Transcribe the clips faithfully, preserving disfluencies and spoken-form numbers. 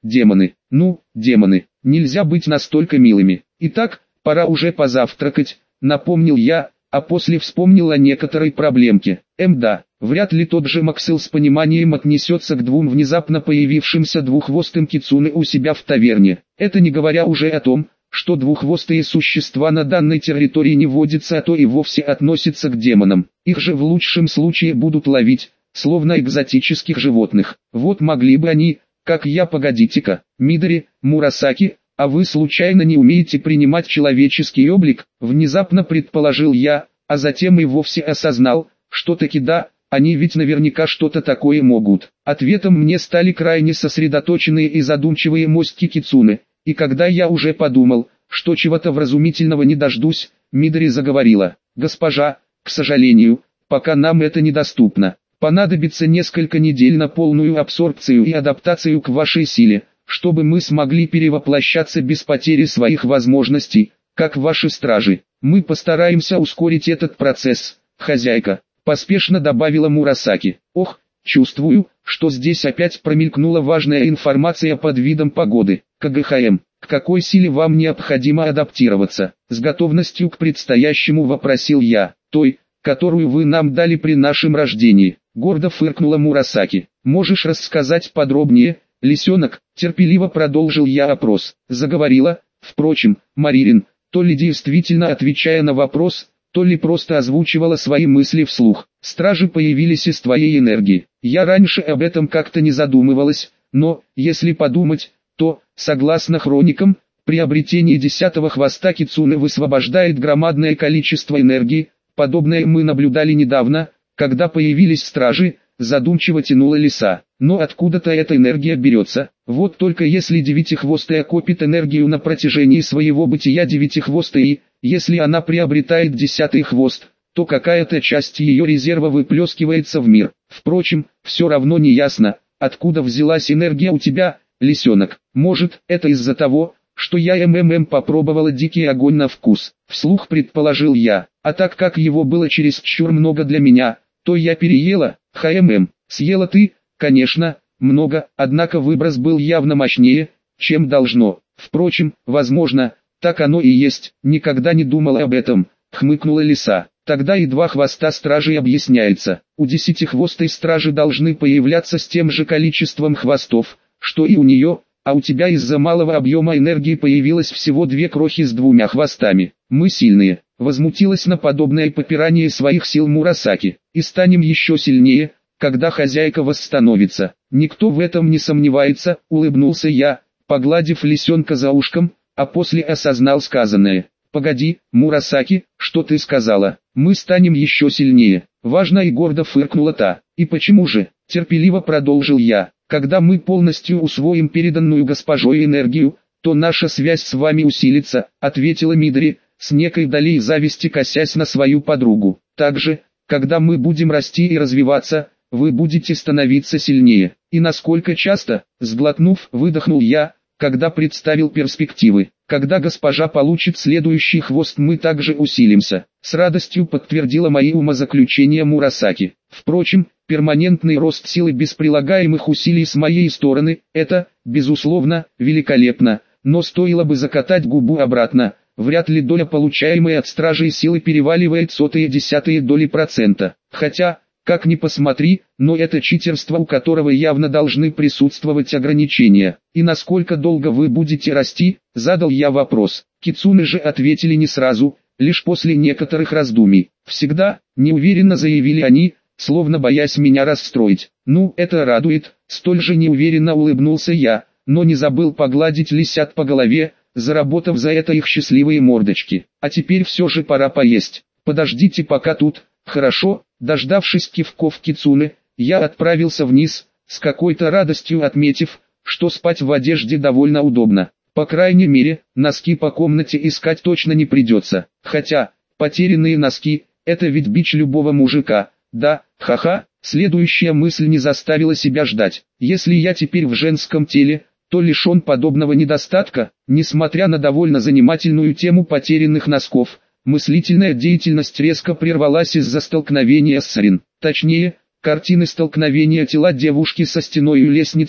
демоны. Ну, демоны, нельзя быть настолько милыми. Итак, пора уже позавтракать, напомнил я, а после вспомнил о некоторой проблемке. Эм да, вряд ли тот же Максел с пониманием отнесется к двум внезапно появившимся двуххвостым кицуне у себя в таверне. Это не говоря уже о том, что двуххвостые существа на данной территории не водятся, а то и вовсе относятся к демонам. Их же в лучшем случае будут ловить, словно экзотических животных. Вот могли бы они, как я. Погодите-ка, Мидори, Мурасаки, а вы случайно не умеете принимать человеческий облик? Внезапно предположил я, а затем и вовсе осознал, что таки да, они ведь наверняка что-то такое могут. Ответом мне стали крайне сосредоточенные и задумчивые мостики кицуне, и когда я уже подумал, что чего-то вразумительного не дождусь, Мидори заговорила: «Госпожа, к сожалению, пока нам это недоступно. Понадобится несколько недель на полную абсорбцию и адаптацию к вашей силе, чтобы мы смогли перевоплощаться без потери своих возможностей, как ваши стражи. Мы постараемся ускорить этот процесс, хозяйка», — поспешно добавила Мурасаки. «Ох, чувствую, что здесь опять промелькнула важная информация под видом погоды. КГХМ, к какой силе вам необходимо адаптироваться?» С готовностью к предстоящему вопросил я. «Той, которую вы нам дали при нашем рождении», — гордо фыркнула Мурасаки. «Можешь рассказать подробнее, лисенок?» — терпеливо продолжил я опрос. Заговорила, впрочем, Маририн, то ли действительно отвечая на вопрос, то ли просто озвучивала свои мысли вслух. «Стражи появились из твоей энергии. Я раньше об этом как-то не задумывалась, но, если подумать, то, согласно хроникам, приобретение десятого хвоста кицуне высвобождает громадное количество энергии. Подобное мы наблюдали недавно, когда появились стражи», — задумчиво тянула лиса. «Но откуда-то эта энергия берется? Вот только если девятихвостая копит энергию на протяжении своего бытия девятихвостой, если она приобретает десятый хвост, то какая-то часть ее резерва выплескивается в мир. Впрочем, все равно не ясно, откуда взялась энергия у тебя, лисенок. Может, это из-за того, что я МММ попробовала дикий огонь на вкус», — вслух предположил я. «А так как его было чересчур много для меня, то я переела. ХММ, съела ты, конечно, много, однако выброс был явно мощнее, чем должно. Впрочем, возможно, так оно и есть, никогда не думала об этом», — хмыкнула лиса. «Тогда и два хвоста стражей объясняется. У десятихвостой стражи должны появляться с тем же количеством хвостов, что и у нее, а у тебя из-за малого объема энергии появилось всего две крохи с двумя хвостами. Мы сильные», — возмутилась на подобное попирание своих сил Мурасаки, — «и станем еще сильнее, когда хозяйка восстановится». «Никто в этом не сомневается», — улыбнулся я, погладив лисенка за ушком, а после осознал сказанное. «Погоди, Мурасаки, что ты сказала? Мы станем еще сильнее?» Важно и гордо фыркнула та. «И почему же?» — терпеливо продолжил я. «Когда мы полностью усвоим переданную госпожой энергию, то наша связь с вами усилится», — ответила Мидори, с некой долей зависти косясь на свою подругу. «Также, когда мы будем расти и развиваться, вы будете становиться сильнее». «И насколько часто?» — сглотнув, выдохнул я, когда представил перспективы. «Когда госпожа получит следующий хвост, мы также усилимся», — с радостью подтвердила мои умозаключения Мурасаки. «Впрочем, перманентный рост силы без прилагаемых усилий с моей стороны — это, безусловно, великолепно, но стоило бы закатать губу обратно. Вряд ли доля получаемой от стражей силы переваливает сотые десятые доли процента. Хотя, как ни посмотри, но это читерство, у которого явно должны присутствовать ограничения. И насколько долго вы будете расти?» — задал я вопрос. Кицуне же ответили не сразу, лишь после некоторых раздумий. «Всегда», — неуверенно заявили они, словно боясь меня расстроить. «Ну, это радует», — столь же неуверенно улыбнулся я, но не забыл погладить лисят по голове, заработав за это их счастливые мордочки. «А теперь все же пора поесть. Подождите пока тут, хорошо?» Дождавшись кивков кицуне, я отправился вниз, с какой-то радостью отметив, что спать в одежде довольно удобно. По крайней мере, носки по комнате искать точно не придется. Хотя, потерянные носки — это ведь бич любого мужика. Да, ха-ха, следующая мысль не заставила себя ждать. Если я теперь в женском теле, то лишен подобного недостатка. Несмотря на довольно занимательную тему потерянных носков, мыслительная деятельность резко прервалась из-за столкновения с Сарин. Точнее, картины столкновения тела девушки со стеной и лестницей,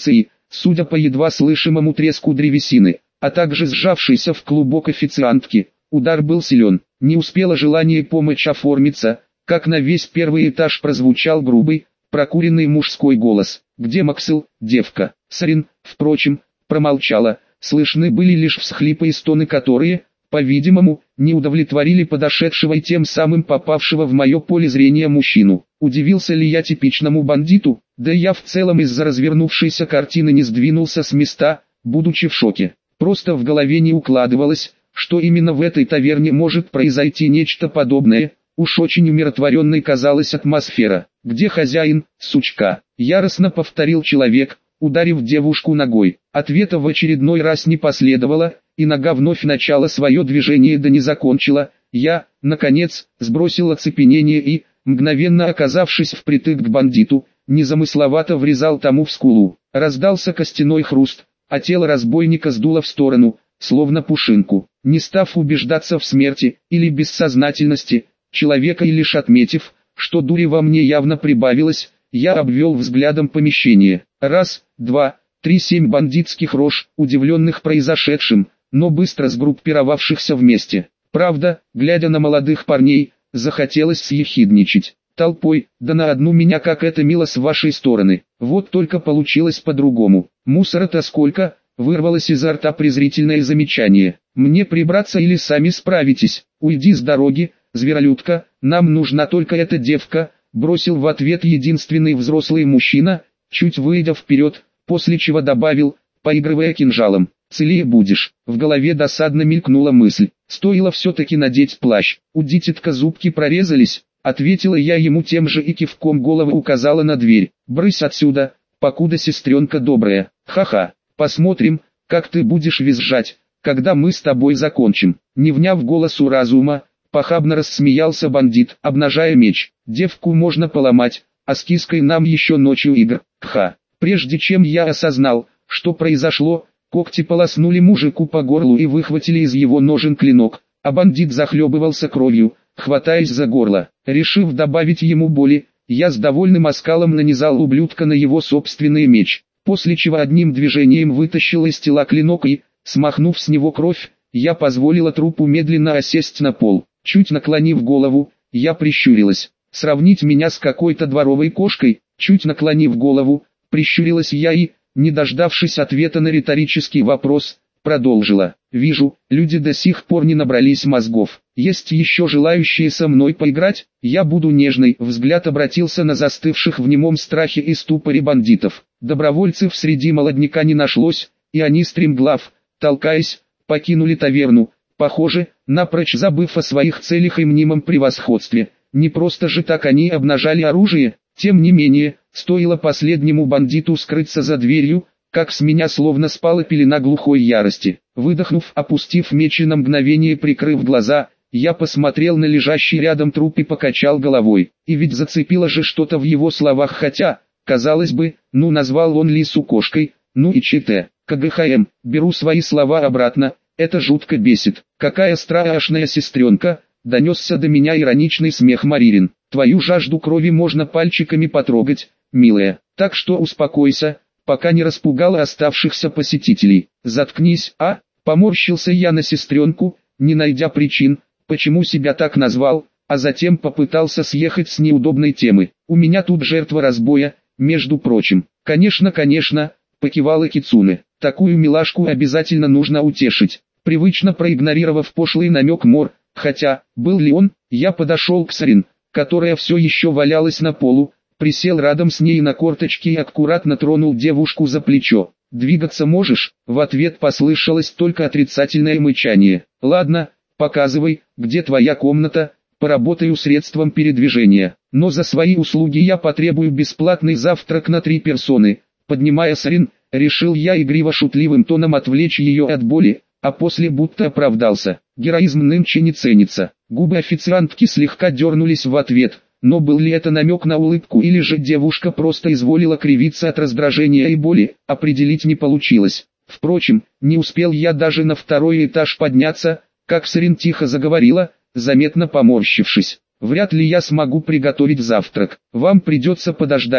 судя по едва слышимому треску древесины, а также сжавшейся в клубок официантки. Удар был силен, не успело желание помочь оформиться, как на весь первый этаж прозвучал грубый, прокуренный мужской голос. «Где Максел, девка?» Сарин, впрочем, промолчала, слышны были лишь всхлипы и стоны, которые, по-видимому, не удовлетворили подошедшего и тем самым попавшего в мое поле зрения мужчину. Удивился ли я типичному бандиту? Да я в целом из-за развернувшейся картины не сдвинулся с места, будучи в шоке. Просто в голове не укладывалось, что именно в этой таверне может произойти нечто подобное. Уж очень умиротворенной казалась атмосфера. «Где хозяин, сучка?» — яростно повторил человек, ударив девушку ногой. Ответа в очередной раз не последовало, и нога вновь начала свое движение да не закончила. Я, наконец, сбросил оцепенение и, мгновенно оказавшись впритык к бандиту, незамысловато врезал тому в скулу. Раздался костяной хруст, а тело разбойника сдуло в сторону, словно пушинку. Не став убеждаться в смерти или бессознательности человека и лишь отметив, что дури во мне явно прибавилось, я обвел взглядом помещение. Раз, два, три, семь бандитских рож, удивленных произошедшим, но быстро сгруппировавшихся вместе. Правда, глядя на молодых парней, захотелось съехидничать. Толпой, да на одну меня, как это мило с вашей стороны. Вот только получилось по-другому. Мусора-то сколько, вырвалось изо рта презрительное замечание. Мне прибраться или сами справитесь? Уйди с дороги, зверолюдка, нам нужна только эта девка, бросил в ответ единственный взрослый мужчина, чуть выйдя вперед, после чего добавил, поигрывая кинжалом: «Целее будешь». В голове досадно мелькнула мысль, стоило все-таки надеть плащ. У дитятка зубки прорезались, ответила я ему тем же и кивком головы указала на дверь. «Брысь отсюда, покуда сестренка добрая. Ха-ха, посмотрим, как ты будешь визжать, когда мы с тобой закончим». Не вняв голосу разума, похабно рассмеялся бандит, обнажая меч. «Девку можно поломать, а с киской нам еще ночью игр. Ха». Прежде чем я осознал, что произошло, когти полоснули мужику по горлу и выхватили из его ножен клинок, а бандит захлебывался кровью, хватаясь за горло. Решив добавить ему боли, я с довольным оскалом нанизал ублюдка на его собственный меч, после чего одним движением вытащил из тела клинок и, смахнув с него кровь, я позволила трупу медленно осесть на пол. Чуть наклонив голову, я прищурилась. Сравнить меня с какой-то дворовой кошкой? Чуть наклонив голову, прищурилась я и, не дождавшись ответа на риторический вопрос, продолжила. «Вижу, люди до сих пор не набрались мозгов. Есть еще желающие со мной поиграть? Я буду нежной». Взгляд обратился на застывших в немом страхе и ступоре бандитов. Добровольцев среди молодняка не нашлось, и они стремглав, толкаясь, покинули таверну, похоже, напрочь забыв о своих целях и мнимом превосходстве. Не просто же так они обнажали оружие. Тем не менее, стоило последнему бандиту скрыться за дверью, как с меня словно спала пелена глухой ярости. Выдохнув, опустив меч и на мгновение прикрыв глаза, я посмотрел на лежащий рядом труп и покачал головой. И ведь зацепило же что-то в его словах, хотя, казалось бы, ну назвал он лису кошкой, ну и чит. КГХМ, беру свои слова обратно, это жутко бесит. Какая страшная сестренка, донесся до меня ироничный смех Маририн. Твою жажду крови можно пальчиками потрогать, милая, так что успокойся, пока не распугала оставшихся посетителей. Заткнись, а? Поморщился я на сестренку, не найдя причин, почему себя так назвал, а затем попытался съехать с неудобной темы. У меня тут жертва разбоя, между прочим. Конечно, конечно, покивала Кицуне. Такую милашку обязательно нужно утешить. Привычно проигнорировав пошлый намек Мор, хотя, был ли он, я подошел к Сарин, которая все еще валялась на полу, присел рядом с ней на корточки и аккуратно тронул девушку за плечо. «Двигаться можешь?» В ответ послышалось только отрицательное мычание. «Ладно, показывай, где твоя комната, поработаю средством передвижения. Но за свои услуги я потребую бесплатный завтрак на три персоны». Поднимая Сарин, решил я игриво-шутливым тоном отвлечь ее от боли, а после будто оправдался. Героизм нынче не ценится. Губы официантки слегка дернулись в ответ, но был ли это намек на улыбку или же девушка просто изволила кривиться от раздражения и боли, определить не получилось. Впрочем, не успел я даже на второй этаж подняться, как Сарин тихо заговорила, заметно поморщившись. «Вряд ли я смогу приготовить завтрак. Вам придется подождать,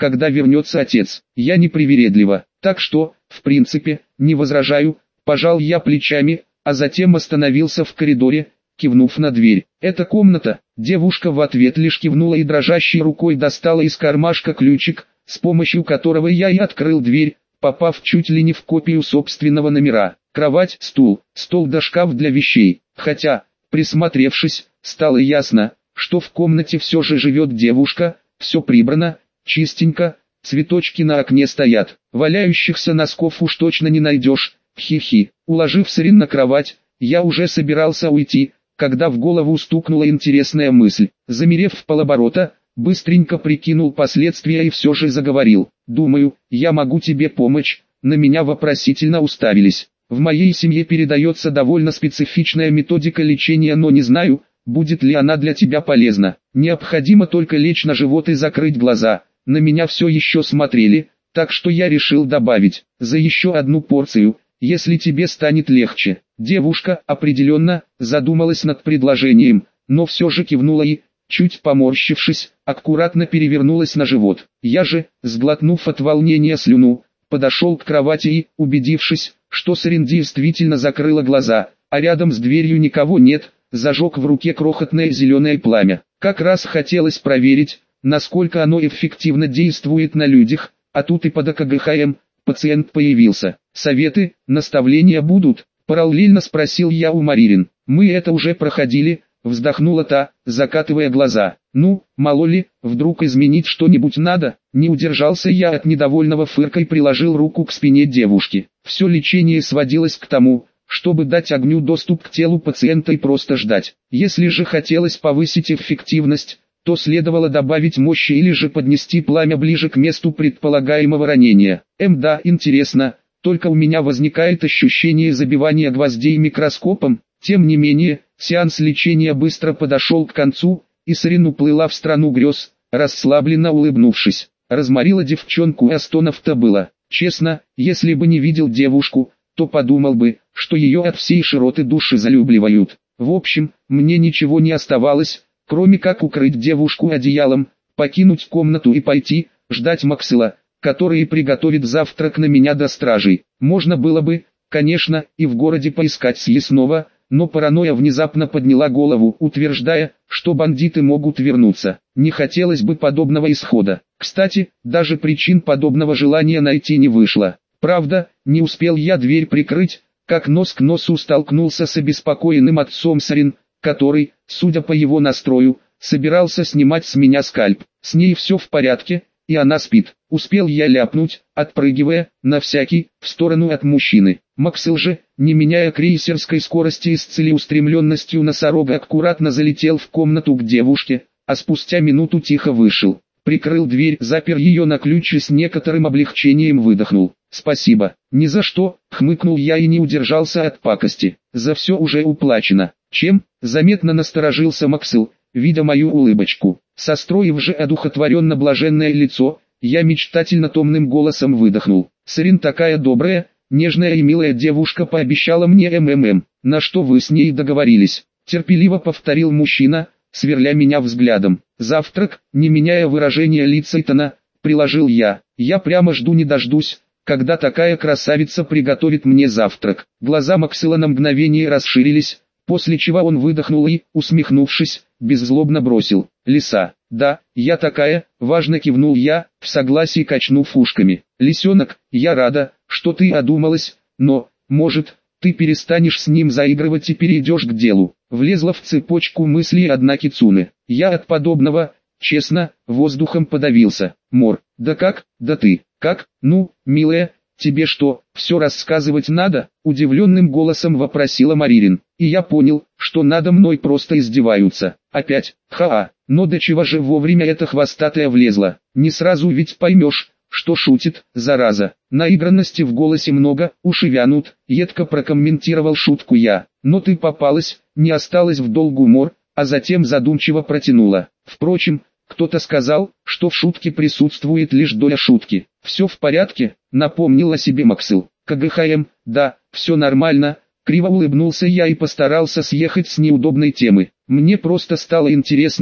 когда вернется отец. Я не привередлива, так что, в принципе, не возражаю, пожал я плечами, а затем остановился в коридоре, кивнув на дверь. «Это комната». Девушка в ответ лишь кивнула и дрожащей рукой достала из кармашка ключик, с помощью которого я и открыл дверь, попав чуть ли не в копию собственного номера. Кровать, стул, стол да шкаф для вещей. Хотя, присмотревшись, стало ясно, что в комнате все же живет девушка, все прибрано, чистенько, цветочки на окне стоят. Валяющихся носков уж точно не найдешь. Хи-хи. Уложив Сарин на кровать, я уже собирался уйти, когда в голову стукнула интересная мысль. Замерев в полоборота, быстренько прикинул последствия и все же заговорил. «Думаю, я могу тебе помочь». На меня вопросительно уставились. В моей семье передается довольно специфичная методика лечения, но не знаю, будет ли она для тебя полезна. Необходимо только лечь на живот и закрыть глаза. На меня все еще смотрели, так что я решил добавить, за еще одну порцию, если тебе станет легче. Девушка, определенно, задумалась над предложением, но все же кивнула и, чуть поморщившись, аккуратно перевернулась на живот. Я же, сглотнув от волнения слюну, подошел к кровати и, убедившись, что Сарин действительно закрыла глаза, а рядом с дверью никого нет, зажег в руке крохотное зеленое пламя. Как раз хотелось проверить, насколько оно эффективно действует на людях, а тут и под А К Г Х М пациент появился. «Советы, наставления будут?» – параллельно спросил я у Маририн. «Мы это уже проходили», – вздохнула та, закатывая глаза. «Ну, мало ли, вдруг изменить что-нибудь надо?» Не удержался я от недовольного фырка и приложил руку к спине девушки. Все лечение сводилось к тому, чтобы дать огню доступ к телу пациента и просто ждать. Если же хотелось повысить эффективность, то следовало добавить мощи или же поднести пламя ближе к месту предполагаемого ранения. Эм да, интересно, только у меня возникает ощущение забивания гвоздей микроскопом. Тем не менее, сеанс лечения быстро подошел к концу, и Сарин уплыла в страну грез, расслабленно улыбнувшись. Разморила девчонку, а стонов-то было. Честно, если бы не видел девушку, то подумал бы, что ее от всей широты души залюбливают. В общем, мне ничего не оставалось, кроме как укрыть девушку одеялом, покинуть комнату и пойти, ждать Максила, который приготовит завтрак на меня до стражей. Можно было бы, конечно, и в городе поискать съестного, но паранойя внезапно подняла голову, утверждая, что бандиты могут вернуться. Не хотелось бы подобного исхода. Кстати, даже причин подобного желания найти не вышло. Правда, не успел я дверь прикрыть, как нос к носу столкнулся с обеспокоенным отцом Сарин, который, судя по его настрою, собирался снимать с меня скальп. С ней все в порядке, и она спит. Успел я ляпнуть, отпрыгивая, на всякий, в сторону от мужчины. Максил же, не меняя крейсерской скорости и с целеустремленностью носорога, аккуратно залетел в комнату к девушке, а спустя минуту тихо вышел. Прикрыл дверь, запер ее на ключ и с некоторым облегчением выдохнул. «Спасибо». «Ни за что», — хмыкнул я и не удержался от пакости. «За все уже уплачено». «Чем?» — заметно насторожился Максил, видя мою улыбочку. Состроив же одухотворенно блаженное лицо, я мечтательно томным голосом выдохнул. «Сарин такая добрая, нежная и милая девушка пообещала мне МММ. На что вы с ней договорились?» Терпеливо повторил мужчина, сверля меня взглядом. «Завтрак», не меняя выражения лица Итана, приложил я. «Я прямо жду не дождусь, когда такая красавица приготовит мне завтрак». Глаза Максила на мгновение расширились, после чего он выдохнул и, усмехнувшись, беззлобно бросил: «Лиса». «Да, я такая», — важно кивнул я, в согласии качнув ушками. «Лисенок, я рада, что ты одумалась, но, может, ты перестанешь с ним заигрывать и перейдешь к делу». Влезла в цепочку мыслей одна Кицуне. Я от подобного, честно, воздухом подавился. «Мор, да как, да ты, как, ну, милая, тебе что, все рассказывать надо?» Удивленным голосом вопросила Маририн. И я понял, что надо мной просто издеваются. Опять, ха-а, но до чего же вовремя эта хвостатая влезла. Не сразу ведь поймешь, что шутит, зараза. Наигранности в голосе много, уши вянут, едко прокомментировал шутку я. «Но ты попалась, не осталась в долгу, Мор», а затем задумчиво протянула. «Впрочем, кто-то сказал, что в шутке присутствует лишь доля шутки». «Все в порядке», напомнил о себе Максил. «К Г Х М, да, все нормально». Криво улыбнулся я и постарался съехать с неудобной темы. Мне просто стало интересно,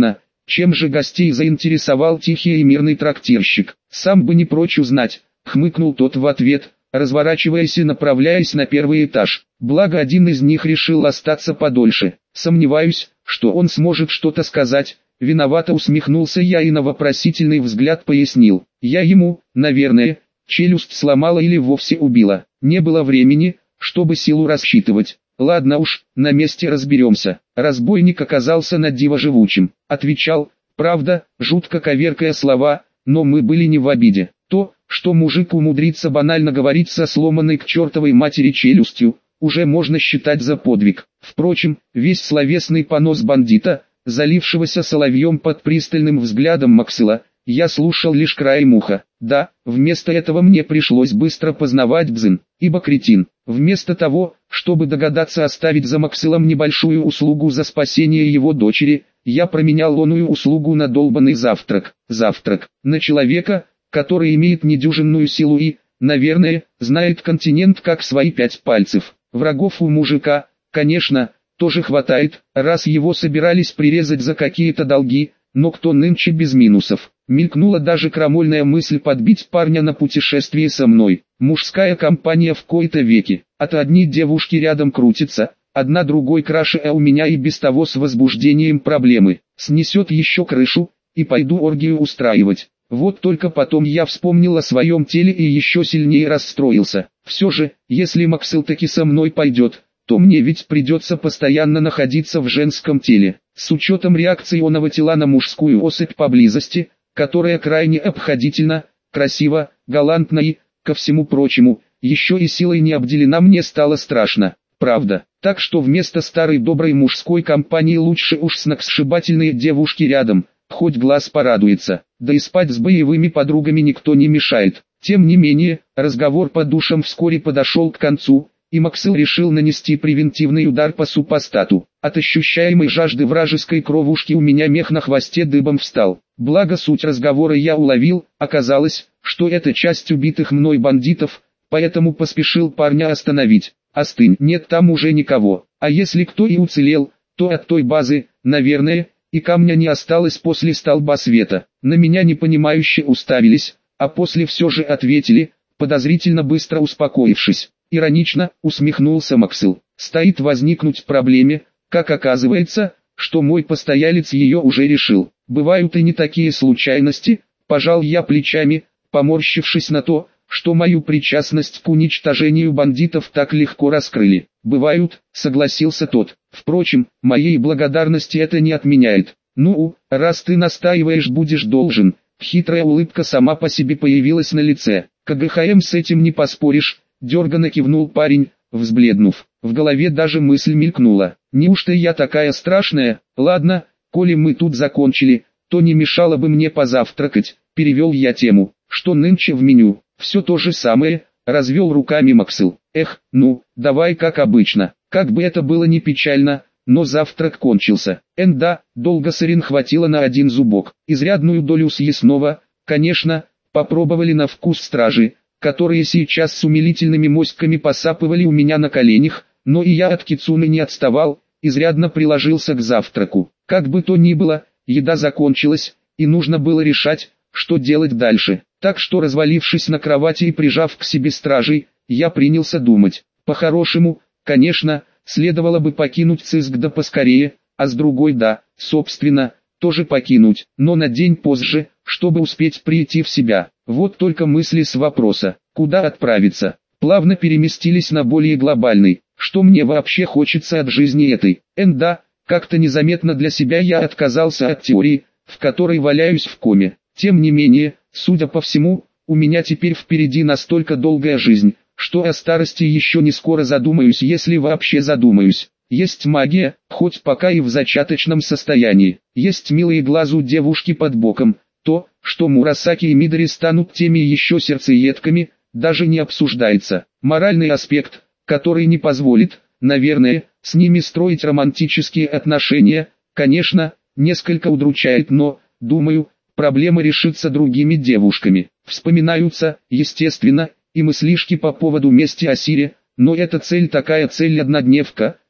Чем же гостей заинтересовал тихий и мирный трактирщик? Сам бы не прочь узнать, хмыкнул тот в ответ, разворачиваясь и направляясь на первый этаж. Благо один из них решил остаться подольше. Сомневаюсь, что он сможет что-то сказать. Виновато усмехнулся я и на вопросительный взгляд пояснил. Я ему, наверное, челюсть сломала или вовсе убила. Не было времени, чтобы силу рассчитывать. Ладно уж, на месте разберемся. Разбойник оказался на диво живучим. Отвечал, правда, жутко коверкая слова, но мы были не в обиде. То, что мужик умудрится банально говорить со сломанной к чертовой матери челюстью, уже можно считать за подвиг. Впрочем, весь словесный понос бандита, залившегося соловьем под пристальным взглядом Максыла, я слушал лишь краем уха. Да, вместо этого мне пришлось быстро познавать дзен, ибо кретин, вместо того, чтобы догадаться оставить за Максылом небольшую услугу за спасение его дочери, я променял оную услугу на долбанный завтрак. Завтрак на человека, который имеет недюжинную силу и, наверное, знает континент как свои пять пальцев. Врагов у мужика, конечно, тоже хватает, раз его собирались прирезать за какие-то долги, но кто нынче без минусов? Мелькнула даже крамольная мысль подбить парня на путешествие со мной. Мужская компания в кои-то веки. От одни девушки рядом крутится, одна другой краше, а у меня и без того с возбуждением проблемы. Снесет еще крышу, и пойду оргию устраивать. Вот только потом я вспомнил о своем теле и еще сильнее расстроился. Все же, если Максыл таки со мной пойдет, то мне ведь придется постоянно находиться в женском теле. С учетом реакции оного тела на мужскую особь поблизости, которая крайне обходительна, красива, галантна и, ко всему прочему, еще и силой не обделена, мне стало страшно. Правда, так что вместо старой доброй мужской компании лучше уж сногсшибательные девушки рядом, хоть глаз порадуется, да и спать с боевыми подругами никто не мешает. Тем не менее, разговор по душам вскоре подошел к концу, и Максыл решил нанести превентивный удар по супостату. От ощущаемой жажды вражеской кровушки у меня мех на хвосте дыбом встал. Благо суть разговора я уловил, оказалось, что это часть убитых мной бандитов, поэтому поспешил парня остановить. Остынь, нет там уже никого, а если кто и уцелел, то от той базы, наверное, и камня не осталось после столба света. На меня непонимающе уставились, а после все же ответили, подозрительно быстро успокоившись. Иронично усмехнулся Максыл. Стоит возникнуть проблеме, как оказывается, что мой постоялец ее уже решил. Бывают и не такие случайности, пожал я плечами, поморщившись на то, что мою причастность к уничтожению бандитов так легко раскрыли. Бывают, согласился тот. Впрочем, моей благодарности это не отменяет. Ну, раз ты настаиваешь, будешь должен. Хитрая улыбка сама по себе появилась на лице. КГХМ с этим не поспоришь. Дерганно кивнул парень, взбледнув. В голове даже мысль мелькнула. Неужто я такая страшная? Ладно, коли мы тут закончили, то не мешало бы мне позавтракать. Перевел я тему. Что нынче в меню? Все то же самое, развел руками Максыл. Эх, ну, давай как обычно. Как бы это было не печально, но завтрак кончился. Энда, долго сырин хватило на один зубок. Изрядную долю съестного, конечно, попробовали на вкус стражи, которые сейчас с умилительными моськами посапывали у меня на коленях, но и я от кицуны не отставал, изрядно приложился к завтраку. Как бы то ни было, еда закончилась, и нужно было решать, что делать дальше. Так что, развалившись на кровати и прижав к себе стражей, я принялся думать. По-хорошему, конечно, следовало бы покинуть ЦИСК да поскорее, а с другой да, собственно, тоже покинуть, но на день позже, чтобы успеть прийти в себя. Вот только мысли с вопроса, куда отправиться, плавно переместились на более глобальный, что мне вообще хочется от жизни этой. Энда, как-то незаметно для себя я отказался от теории, в которой валяюсь в коме. Тем не менее, судя по всему, у меня теперь впереди настолько долгая жизнь, что о старости еще не скоро задумаюсь, если вообще задумаюсь. Есть магия, хоть пока и в зачаточном состоянии. Есть милые глазу девушки под боком. То, что Мурасаки и Мидори станут теми еще сердцеедками, даже не обсуждается. Моральный аспект, который не позволит, наверное, с ними строить романтические отношения, конечно, несколько удручает, но, думаю, проблема решится другими девушками. Вспоминаются, естественно, и мыслишки по поводу мести Асире, но эта цель такая цель-однодневка,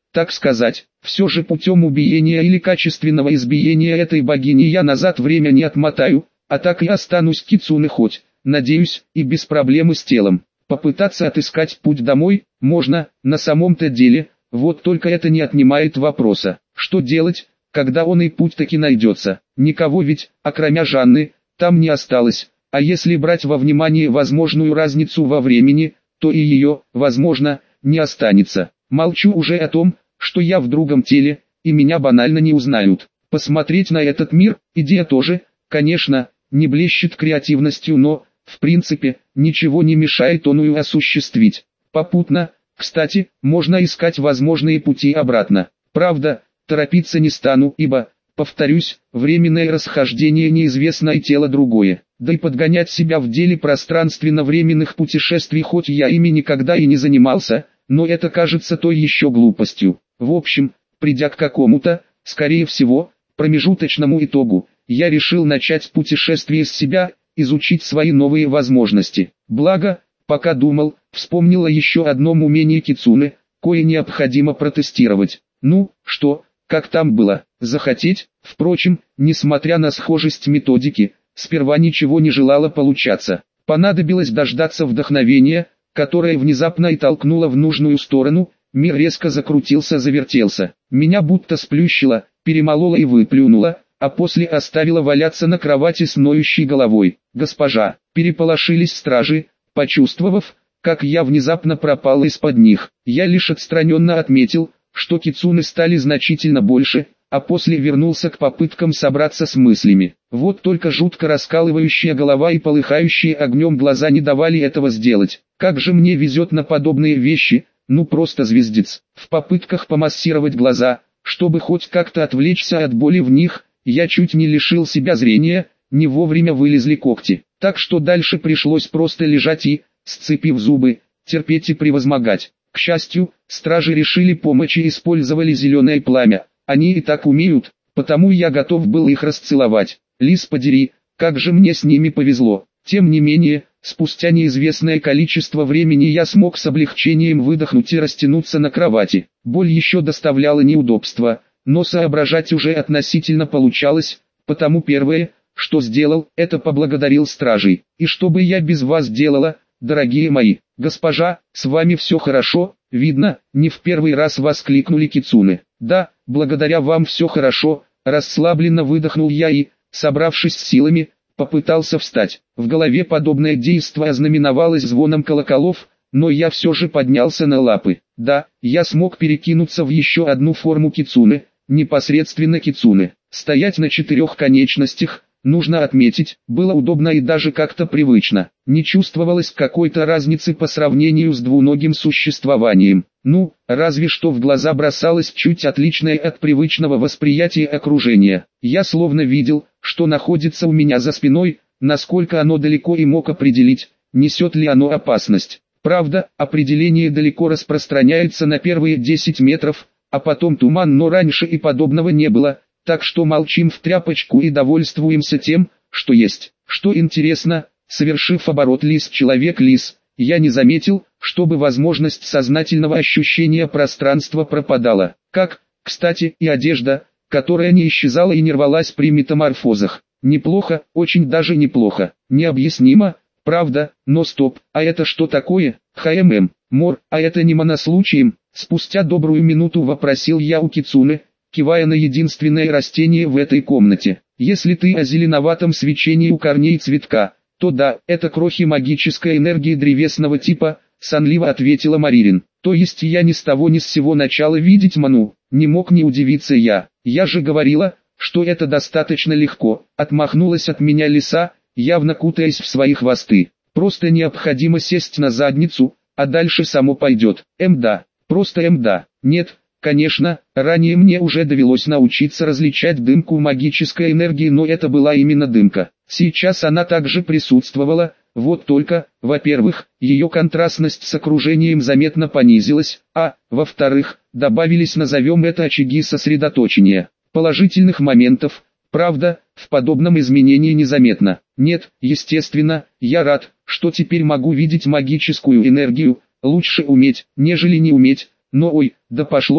так сказать. Все же путем убиения или качественного избиения этой богини я назад время не отмотаю, а так и останусь кицуне хоть, надеюсь, и без проблемы с телом. Попытаться отыскать путь домой можно, на самом-то деле, вот только это не отнимает вопроса, что делать, когда он и путь таки найдется. Никого ведь, окромя Жанны, там не осталось, а если брать во внимание возможную разницу во времени, то и ее, возможно, не останется. Молчу уже о том, что я в другом теле, и меня банально не узнают. Посмотреть на этот мир, идея тоже, конечно, не блещет креативностью, но, в принципе, ничего не мешает оную осуществить. Попутно, кстати, можно искать возможные пути обратно. Правда, торопиться не стану, ибо, повторюсь, временное расхождение неизвестно и тело другое. Да и подгонять себя в деле пространственно-временных путешествий хоть я ими никогда и не занимался, но это кажется той еще глупостью. В общем, придя к какому-то, скорее всего, промежуточному итогу, я решил начать путешествие с себя, изучить свои новые возможности. Благо, пока думал, вспомнил о еще одном умении кицуне, кое необходимо протестировать. Ну, что, как там было, захотеть? Впрочем, несмотря на схожесть методики, сперва ничего не желало получаться. Понадобилось дождаться вдохновения, которое внезапно и толкнуло в нужную сторону. Мир резко закрутился-завертелся. Меня будто сплющило, перемололо и выплюнуло, а после оставило валяться на кровати с ноющей головой. «Госпожа!» Переполошились стражи, почувствовав, как я внезапно пропал из-под них. Я лишь отстраненно отметил, что кицуне стали значительно больше, а после вернулся к попыткам собраться с мыслями. Вот только жутко раскалывающая голова и полыхающие огнем глаза не давали этого сделать. Как же мне везет на подобные вещи, ну просто звездец. В попытках помассировать глаза, чтобы хоть как-то отвлечься от боли в них, я чуть не лишил себя зрения, не вовремя вылезли когти. Так что дальше пришлось просто лежать и, сцепив зубы, терпеть и превозмогать. К счастью, стражи решили помочь и использовали зеленое пламя. Они и так умеют, потому я готов был их расцеловать. Лис подери, как же мне с ними повезло. Тем не менее, спустя неизвестное количество времени я смог с облегчением выдохнуть и растянуться на кровати. Боль еще доставляла неудобства, но соображать уже относительно получалось, потому первое, что сделал, это поблагодарил стражей. И что бы я без вас делала, дорогие мои? Госпожа, с вами все хорошо? Видно, не в первый раз воскликнули кицуне. Да, благодаря вам все хорошо, расслабленно выдохнул я и, собравшись с силами, попытался встать. В голове подобное действо ознаменовалось звоном колоколов, но я все же поднялся на лапы. Да, я смог перекинуться в еще одну форму кицуне, непосредственно кицуне. Стоять на четырех конечностях, нужно отметить, было удобно и даже как-то привычно. Не чувствовалось какой-то разницы по сравнению с двуногим существованием. Ну, разве что в глаза бросалось чуть отличное от привычного восприятия окружения. Я словно видел, что находится у меня за спиной, насколько оно далеко и мог определить, несет ли оно опасность. Правда, определение далеко распространяется на первые десять метров, а потом туман, но раньше и подобного не было, так что молчим в тряпочку и довольствуемся тем, что есть. Что интересно, совершив оборот лис-человек-лис, я не заметил, чтобы возможность сознательного ощущения пространства пропадала. Как, кстати, и одежда, которая не исчезала и не рвалась при метаморфозах. Неплохо, очень даже неплохо. Необъяснимо, правда, но стоп, а это что такое? ХММ, мор, а это не монослучием? Спустя добрую минуту вопросил я у кицуне, кивая на единственное растение в этой комнате. Если ты о зеленоватом свечении у корней цветка, то да, это крохи магической энергии древесного типа, сонливо ответила Маририн. То есть я ни с того ни с сего начала видеть ману, не мог не удивиться я. Я же говорила, что это достаточно легко, отмахнулась от меня лиса, явно кутаясь в свои хвосты. Просто необходимо сесть на задницу, а дальше само пойдет. Мда, просто мда. Нет, конечно, ранее мне уже довелось научиться различать дымку магической энергии, но это была именно дымка. Сейчас она также присутствовала, вот только, во-первых, ее контрастность с окружением заметно понизилась, а, во-вторых, добавились, назовем это, очаги сосредоточения. Положительных моментов, правда, в подобном изменении незаметно. Нет, естественно, я рад, что теперь могу видеть магическую энергию, лучше уметь, нежели не уметь, но ой, да пошло все.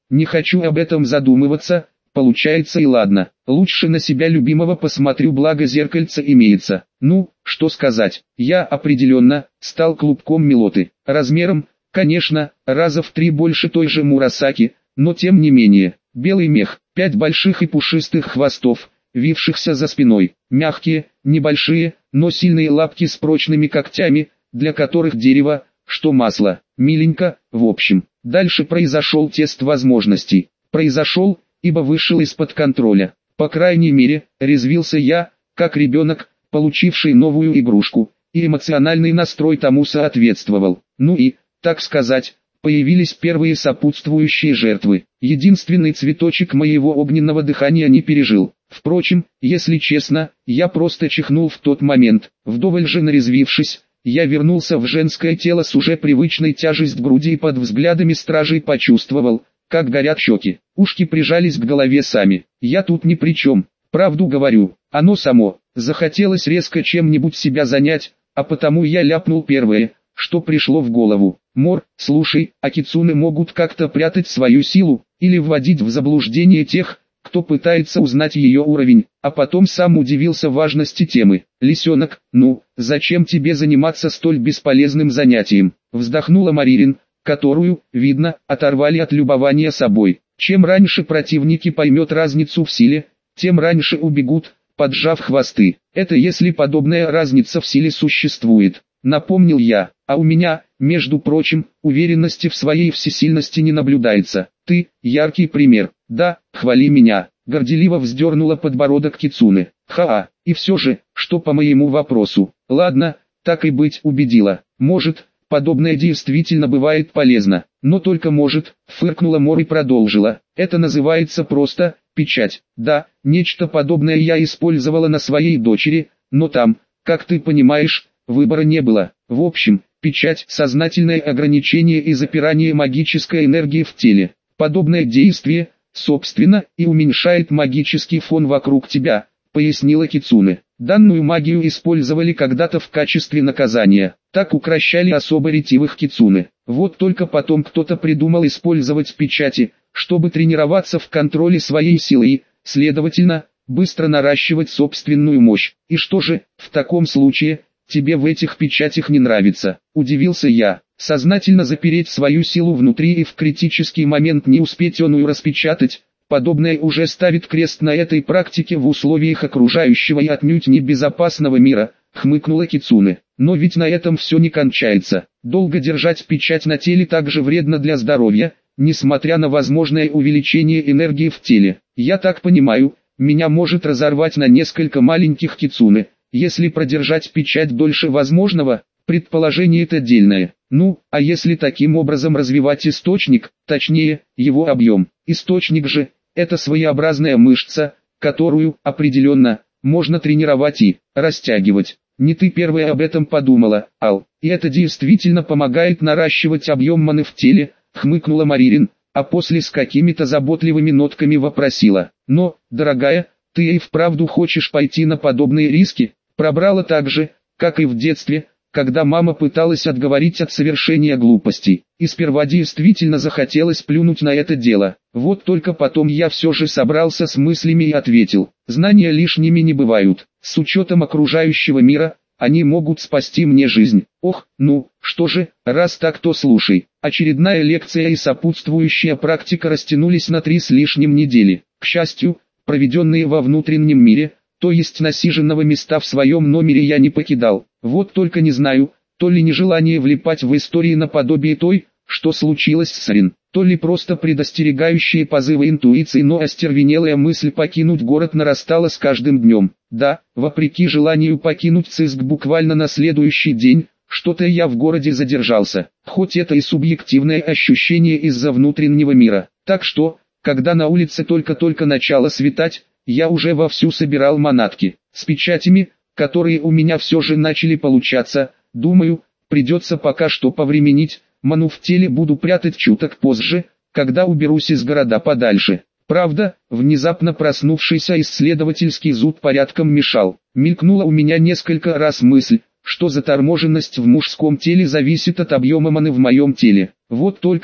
Не хочу об этом задумываться, получается и ладно. Лучше на себя любимого посмотрю, благо зеркальце имеется. Ну, что сказать, я определенно стал клубком милоты. Размером, конечно, раза в три больше той же Мурасаки, но тем не менее. Белый мех, пять больших и пушистых хвостов, вившихся за спиной. Мягкие, небольшие, но сильные лапки с прочными когтями, для которых дерево, что масло. Миленько, в общем. Дальше произошел тест возможностей. Произошел, ибо вышел из-под контроля. По крайней мере, резвился я, как ребенок, получивший новую игрушку, и эмоциональный настрой тому соответствовал. Ну и, так сказать, появились первые сопутствующие жертвы. Единственный цветочек моего огненного дыхания не пережил. Впрочем, если честно, я просто чихнул в тот момент. Вдоволь же нарезвившись, я вернулся в женское тело с уже привычной тяжестью груди и под взглядами стражей почувствовал, как горят щеки. Ушки прижались к голове сами. Я тут ни при чем. Правду говорю, оно само. Захотелось резко чем-нибудь себя занять, а потому я ляпнул первое, что пришло в голову. Мор, слушай, а кицуне могут как-то прятать свою силу, или вводить в заблуждение тех, кто пытается узнать ее уровень, а потом сам удивился важности темы. Лисенок, ну, зачем тебе заниматься столь бесполезным занятием? Вздохнула Маририн, которую, видно, оторвали от любования собой. Чем раньше противники поймет разницу в силе, тем раньше убегут, поджав хвосты. Это если подобная разница в силе существует. Напомнил я, а у меня, между прочим, уверенности в своей всесильности не наблюдается. Ты, яркий пример. Да, хвали меня. Горделиво вздернула подбородок кицуне. Ха-а, и все же, что по моему вопросу? Ладно, так и быть, убедила. Может, подобное действительно бывает полезно, но только может, фыркнула Мор и продолжила. Это называется просто печать. Да, нечто подобное я использовала на своей дочери, но там, как ты понимаешь, выбора не было. В общем, печать – сознательное ограничение и запирание магической энергии в теле. Подобное действие, собственно, и уменьшает магический фон вокруг тебя, пояснила кицуне. Данную магию использовали когда-то в качестве наказания. Так укрощали особо ретивых кицуне. Вот только потом кто-то придумал использовать печати, чтобы тренироваться в контроле своей силы и, следовательно, быстро наращивать собственную мощь. И что же, в таком случае, тебе в этих печатях не нравится? Удивился я. Сознательно запереть свою силу внутри и в критический момент не успеть оную распечатать, подобное уже ставит крест на этой практике в условиях окружающего и отнюдь небезопасного мира, хмыкнула кицуне. Но ведь на этом все не кончается. Долго держать печать на теле также вредно для здоровья, несмотря на возможное увеличение энергии в теле. Я так понимаю, меня может разорвать на несколько маленьких кицуне, если продержать печать дольше возможного. Предположение это дельное. Ну, а если таким образом развивать источник, точнее, его объем? Источник же, это своеобразная мышца, которую, определенно, можно тренировать и растягивать. Не ты первая об этом подумала, Ал, и это действительно помогает наращивать объем маны в теле, хмыкнула Маририн, а после с какими-то заботливыми нотками вопросила. Но, дорогая, ты и вправду хочешь пойти на подобные риски? Пробрала так же, как и в детстве, когда мама пыталась отговорить от совершения глупостей, и сперва действительно захотелось плюнуть на это дело. Вот только потом я все же собрался с мыслями и ответил: знания лишними не бывают, с учетом окружающего мира, они могут спасти мне жизнь. Ох, ну, что же, раз так, то слушай. Очередная лекция и сопутствующая практика растянулись на три с лишним недели. К счастью, проведенные во внутреннем мире, то есть насиженного места в своем номере я не покидал. Вот только не знаю, то ли нежелание влипать в истории наподобие той, что случилось с Рин, то ли просто предостерегающие позывы интуиции, но остервенелая мысль покинуть город нарастала с каждым днем. Да, вопреки желанию покинуть Циск буквально на следующий день, что-то я в городе задержался, хоть это и субъективное ощущение из-за внутреннего мира. Так что, когда на улице только-только начало светать, я уже вовсю собирал манатки. С печатями, которые у меня все же начали получаться, думаю, придется пока что повременить, ману в теле буду прятать чуток позже, когда уберусь из города подальше. Правда, внезапно проснувшийся исследовательский зуд порядком мешал. Мелькнула у меня несколько раз мысль, что заторможенность в мужском теле зависит от объема маны в моем теле. Вот только,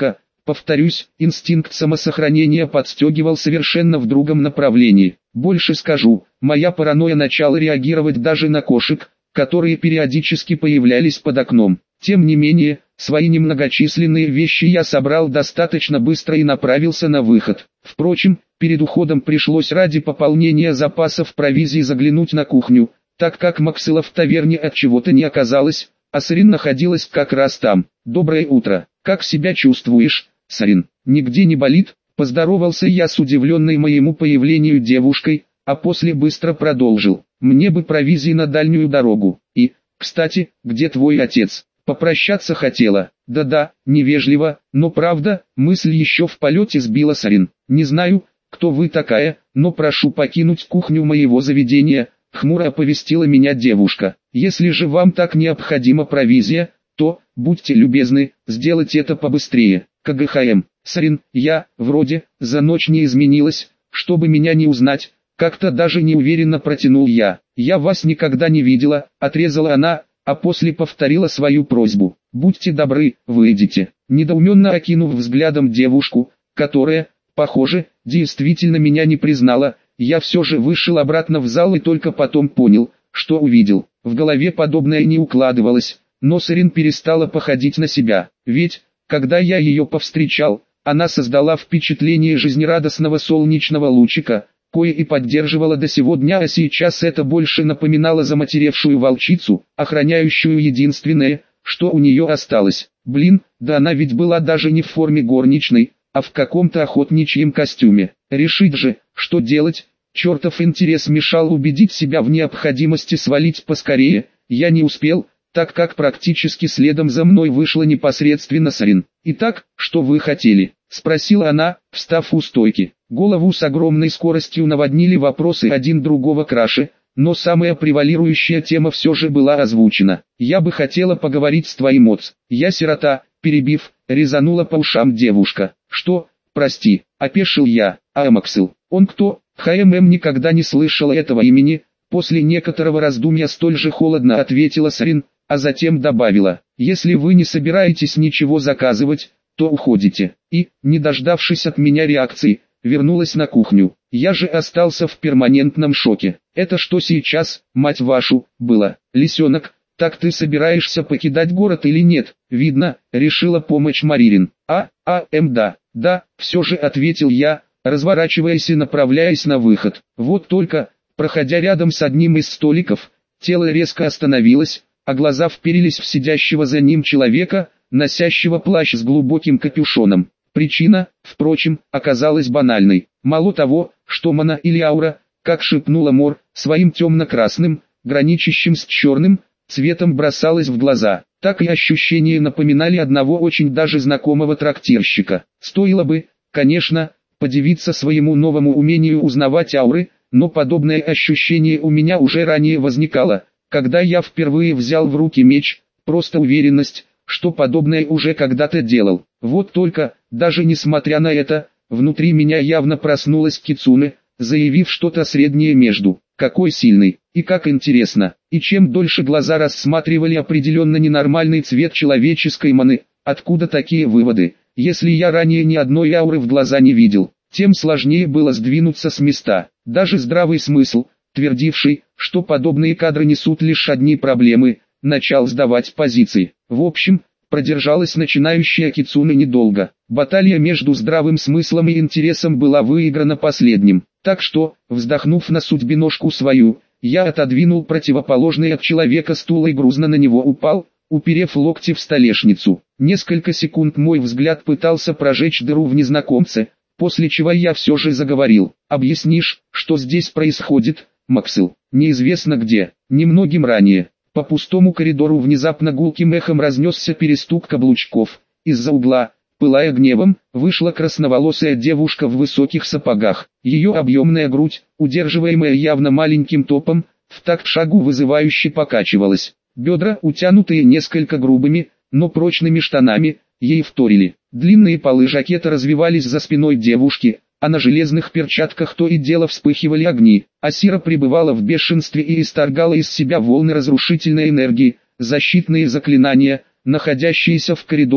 Повторюсь, инстинкт самосохранения подстегивал совершенно в другом направлении. Больше скажу, моя паранойя начала реагировать даже на кошек, которые периодически появлялись под окном. Тем не менее, свои немногочисленные вещи я собрал достаточно быстро и направился на выход. Впрочем, перед уходом пришлось ради пополнения запасов провизии заглянуть на кухню, так как Максыла в таверне от чего-то не оказалось, а Сарин находилась как раз там. «Доброе утро, как себя чувствуешь, Сарин?» «Нигде не болит?» Поздоровался я с удивленной моему появлению девушкой, а после быстро продолжил. «Мне бы провизии на дальнюю дорогу. И, кстати, где твой отец?» Попрощаться хотела. Да-да, невежливо, но правда, мысль еще в полете сбила Сарин. «Не знаю, кто вы такая, но прошу покинуть кухню моего заведения», хмуро оповестила меня девушка. «Если же вам так необходима провизия, то, будьте любезны, сделать это побыстрее». КГХМ. Сарин, я, вроде, за ночь не изменилась, чтобы меня не узнать, как-то даже неуверенно протянул я. «Я вас никогда не видела», отрезала она, а после повторила свою просьбу. «Будьте добры, выйдите». Недоуменно окинув взглядом девушку, которая, похоже, действительно меня не признала, я все же вышел обратно в зал и только потом понял, что увидел. В голове подобное не укладывалось, но Сарин перестала походить на себя, ведь, когда я ее повстречал, она создала впечатление жизнерадостного солнечного лучика, кое и поддерживала до сего дня, а сейчас это больше напоминало заматеревшую волчицу, охраняющую единственное, что у нее осталось. Блин, да она ведь была даже не в форме горничной, а в каком-то охотничьем костюме. Решить же, что делать, чертов интерес мешал убедить себя в необходимости свалить поскорее, я не успел, так как практически следом за мной вышла непосредственно Сарин. «Итак, что вы хотели?» — спросила она, встав у стойки. Голову с огромной скоростью наводнили вопросы один другого краше, но самая превалирующая тема все же была озвучена. «Я бы хотела поговорить с твоим отцом. Я сирота», перебив, резанула по ушам девушка. «Что? Прости», — опешил я. «А Максыл, он кто?» ХММ никогда не слышала этого имени. После некоторого раздумья столь же холодно ответила Сарин, а затем добавила: «Если вы не собираетесь ничего заказывать, то уходите». И, не дождавшись от меня реакции, вернулась на кухню. Я же остался в перманентном шоке. «Это что сейчас, мать вашу, было? Лисенок, так ты собираешься покидать город или нет?» «Видно, решила помочь Маририн». «А, а, эм, да, да», все же ответил я, разворачиваясь и направляясь на выход. Вот только, проходя рядом с одним из столиков, тело резко остановилось, а глаза вперились в сидящего за ним человека, носящего плащ с глубоким капюшоном. Причина, впрочем, оказалась банальной. Мало того, что мана или аура, как шепнула Мор, своим темно-красным, граничащим с черным, цветом бросалась в глаза, так и ощущения напоминали одного очень даже знакомого трактирщика. Стоило бы, конечно, подивиться своему новому умению узнавать ауры, но подобное ощущение у меня уже ранее возникало, когда я впервые взял в руки меч, просто уверенность, что подобное уже когда-то делал. Вот только, даже несмотря на это, внутри меня явно проснулась Кицуне, заявив что-то среднее между «какой сильный» и «как интересно». И чем дольше глаза рассматривали определенно ненормальный цвет человеческой маны, откуда такие выводы, если я ранее ни одной ауры в глаза не видел, тем сложнее было сдвинуться с места. Даже здравый смысл, твердивший, что подобные кадры несут лишь одни проблемы, начал сдавать позиции. В общем, продержалась начинающая Кицуне недолго. Баталия между здравым смыслом и интересом была выиграна последним. Так что, вздохнув на судьбиножку свою, я отодвинул противоположный от человека стул и грузно на него упал, уперев локти в столешницу. Несколько секунд мой взгляд пытался прожечь дыру в незнакомце, после чего я все же заговорил. «Объяснишь, что здесь происходит, Максыл?» Неизвестно где, немногим ранее. По пустому коридору внезапно гулким эхом разнесся перестук каблучков. Из-за угла, пылая гневом, вышла красноволосая девушка в высоких сапогах. Ее объемная грудь, удерживаемая явно маленьким топом, в такт шагу вызывающе покачивалась. Бедра, утянутые несколько грубыми, но прочными штанами, ей вторили. Длинные полы жакета развивались за спиной девушки, а на железных перчатках то и дело вспыхивали огни. Асира пребывала в бешенстве и исторгала из себя волны разрушительной энергии. Защитные заклинания, находящиеся в коридоре,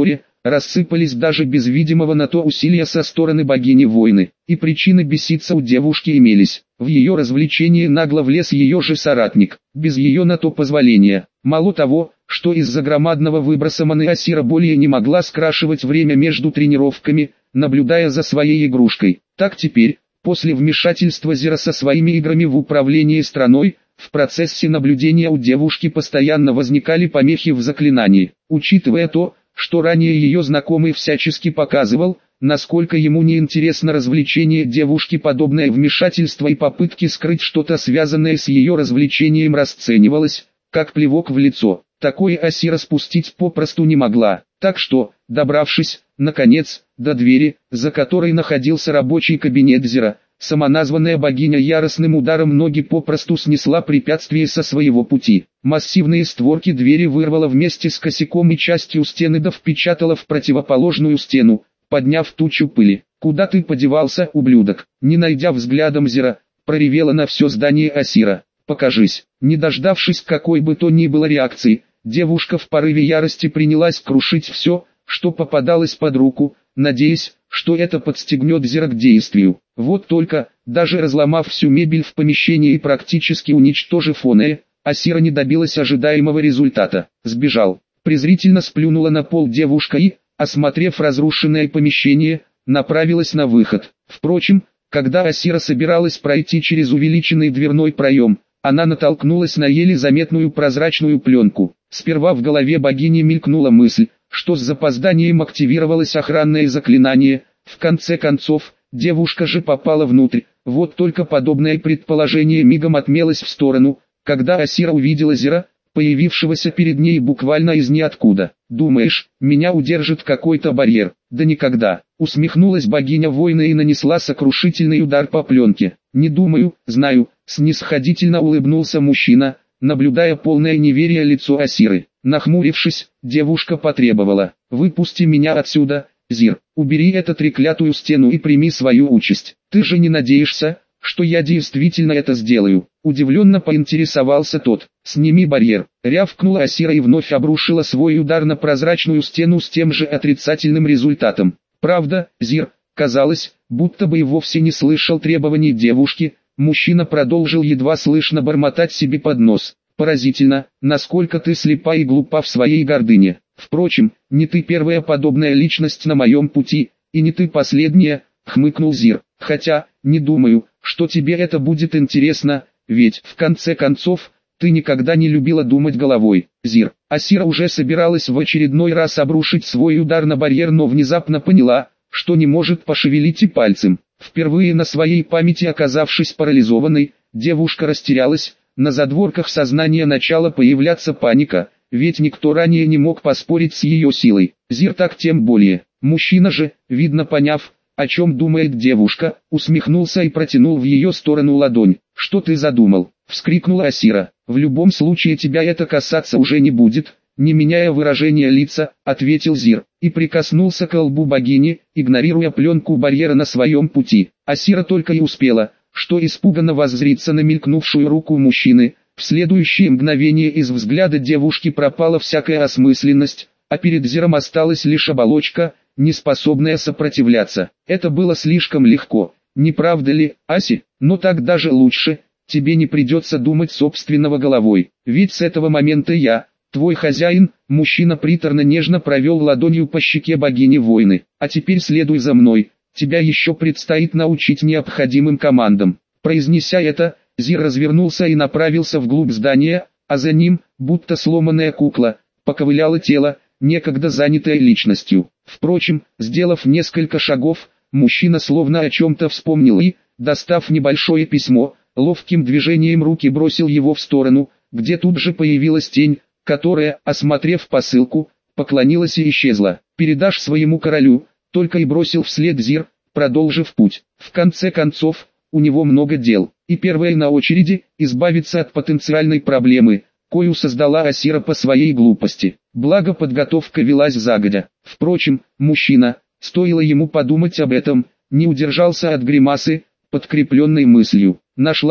рассыпались даже без видимого на то усилия со стороны богини-войны, и причины беситься у девушки имелись. В ее развлечение нагло влез ее же соратник, без ее на то позволения. Мало того, что из-за громадного выброса маны Асира более не могла скрашивать время между тренировками, наблюдая за своей игрушкой, так теперь, после вмешательства Зира со своими играми в управлении страной, в процессе наблюдения у девушки постоянно возникали помехи в заклинании. Учитывая то, что ранее ее знакомый всячески показывал, насколько ему неинтересно развлечение девушки, подобное вмешательство и попытки скрыть что-то связанное с ее развлечением расценивалось, как плевок в лицо. Такое Асира спустить попросту не могла, так что, добравшись, наконец, до двери, за которой находился рабочий кабинет Зира, самоназванная богиня яростным ударом ноги попросту снесла препятствие со своего пути. Массивные створки двери вырвала вместе с косяком и частью стены да впечатала в противоположную стену, подняв тучу пыли. «Куда ты подевался, ублюдок?» Не найдя взглядом Зира, проревела на все здание Асира. «Покажись». Не дождавшись какой бы то ни было реакции, девушка в порыве ярости принялась крушить все, что попадалось под руку, надеясь, что это подстегнет Зира к действию. Вот только, даже разломав всю мебель в помещении и практически уничтожив оное, Асира не добилась ожидаемого результата. Сбежал. Презрительно сплюнула на пол девушка и, осмотрев разрушенное помещение, направилась на выход. Впрочем, когда Асира собиралась пройти через увеличенный дверной проем, она натолкнулась на еле заметную прозрачную пленку. Сперва в голове богини мелькнула мысль, что с запозданием активировалось охранное заклинание. В конце концов, девушка же попала внутрь. Вот только подобное предположение мигом отмелось в сторону, когда Асира увидела Зира, появившегося перед ней буквально из ниоткуда. «Думаешь, меня удержит какой-то барьер?» «Да никогда!» Усмехнулась богиня войны и нанесла сокрушительный удар по пленке. «Не думаю, знаю», снисходительно улыбнулся мужчина, наблюдая полное неверие лицо Асиры. Нахмурившись, девушка потребовала: «Выпусти меня отсюда, Зир, убери эту треклятую стену и прими свою участь. Ты же не надеешься, что я действительно это сделаю?» Удивленно поинтересовался тот. «Сними барьер», рявкнула Асира и вновь обрушила свой удар на прозрачную стену с тем же отрицательным результатом. Правда, Зир, казалось, будто бы и вовсе не слышал требований девушки, мужчина продолжил едва слышно бормотать себе под нос. «Поразительно, насколько ты слепа и глупа в своей гордыне. Впрочем, не ты первая подобная личность на моем пути, и не ты последняя», хмыкнул Зир. «Хотя, не думаю, что тебе это будет интересно, ведь, в конце концов, ты никогда не любила думать головой, Зир». Асира уже собиралась в очередной раз обрушить свой удар на барьер, но внезапно поняла, что не может пошевелить и пальцем. Впервые на своей памяти оказавшись парализованной, девушка растерялась. На задворках сознания начала появляться паника, ведь никто ранее не мог поспорить с ее силой. Зир так тем более. Мужчина же, видно поняв, о чем думает девушка, усмехнулся и протянул в ее сторону ладонь. «Что ты задумал?» — вскрикнула Асира. «В любом случае тебя это касаться уже не будет», не меняя выражения лица, ответил Зир, и прикоснулся к лбу богини, игнорируя пленку барьера на своем пути. Асира только и успела, что испуганно воззриться на мелькнувшую руку мужчины. В следующее мгновение из взгляда девушки пропала всякая осмысленность, а перед Зиром осталась лишь оболочка, не способная сопротивляться. Это было слишком легко, не правда ли, Аси? Но так даже лучше, тебе не придется думать собственного головой, ведь с этого момента я, твой хозяин. Мужчина приторно-нежно провел ладонью по щеке богини войны. «А теперь следуй за мной, тебя еще предстоит научить необходимым командам». Произнеся это, Зир развернулся и направился вглубь здания, а за ним, будто сломанная кукла, поковыляло тело, некогда занятое личностью. Впрочем, сделав несколько шагов, мужчина словно о чем-то вспомнил и, достав небольшое письмо, ловким движением руки бросил его в сторону, где тут же появилась тень, которая, осмотрев посылку, поклонилась и исчезла. «Передашь своему королю», только и бросил вслед Зир, продолжив путь. В конце концов, у него много дел, и первое на очереди – избавиться от потенциальной проблемы, кою создала Асира по своей глупости. Благо подготовка велась загодя. Впрочем, мужчина, стоило ему подумать об этом, не удержался от гримасы, подкрепленной мыслью. «Нашла»,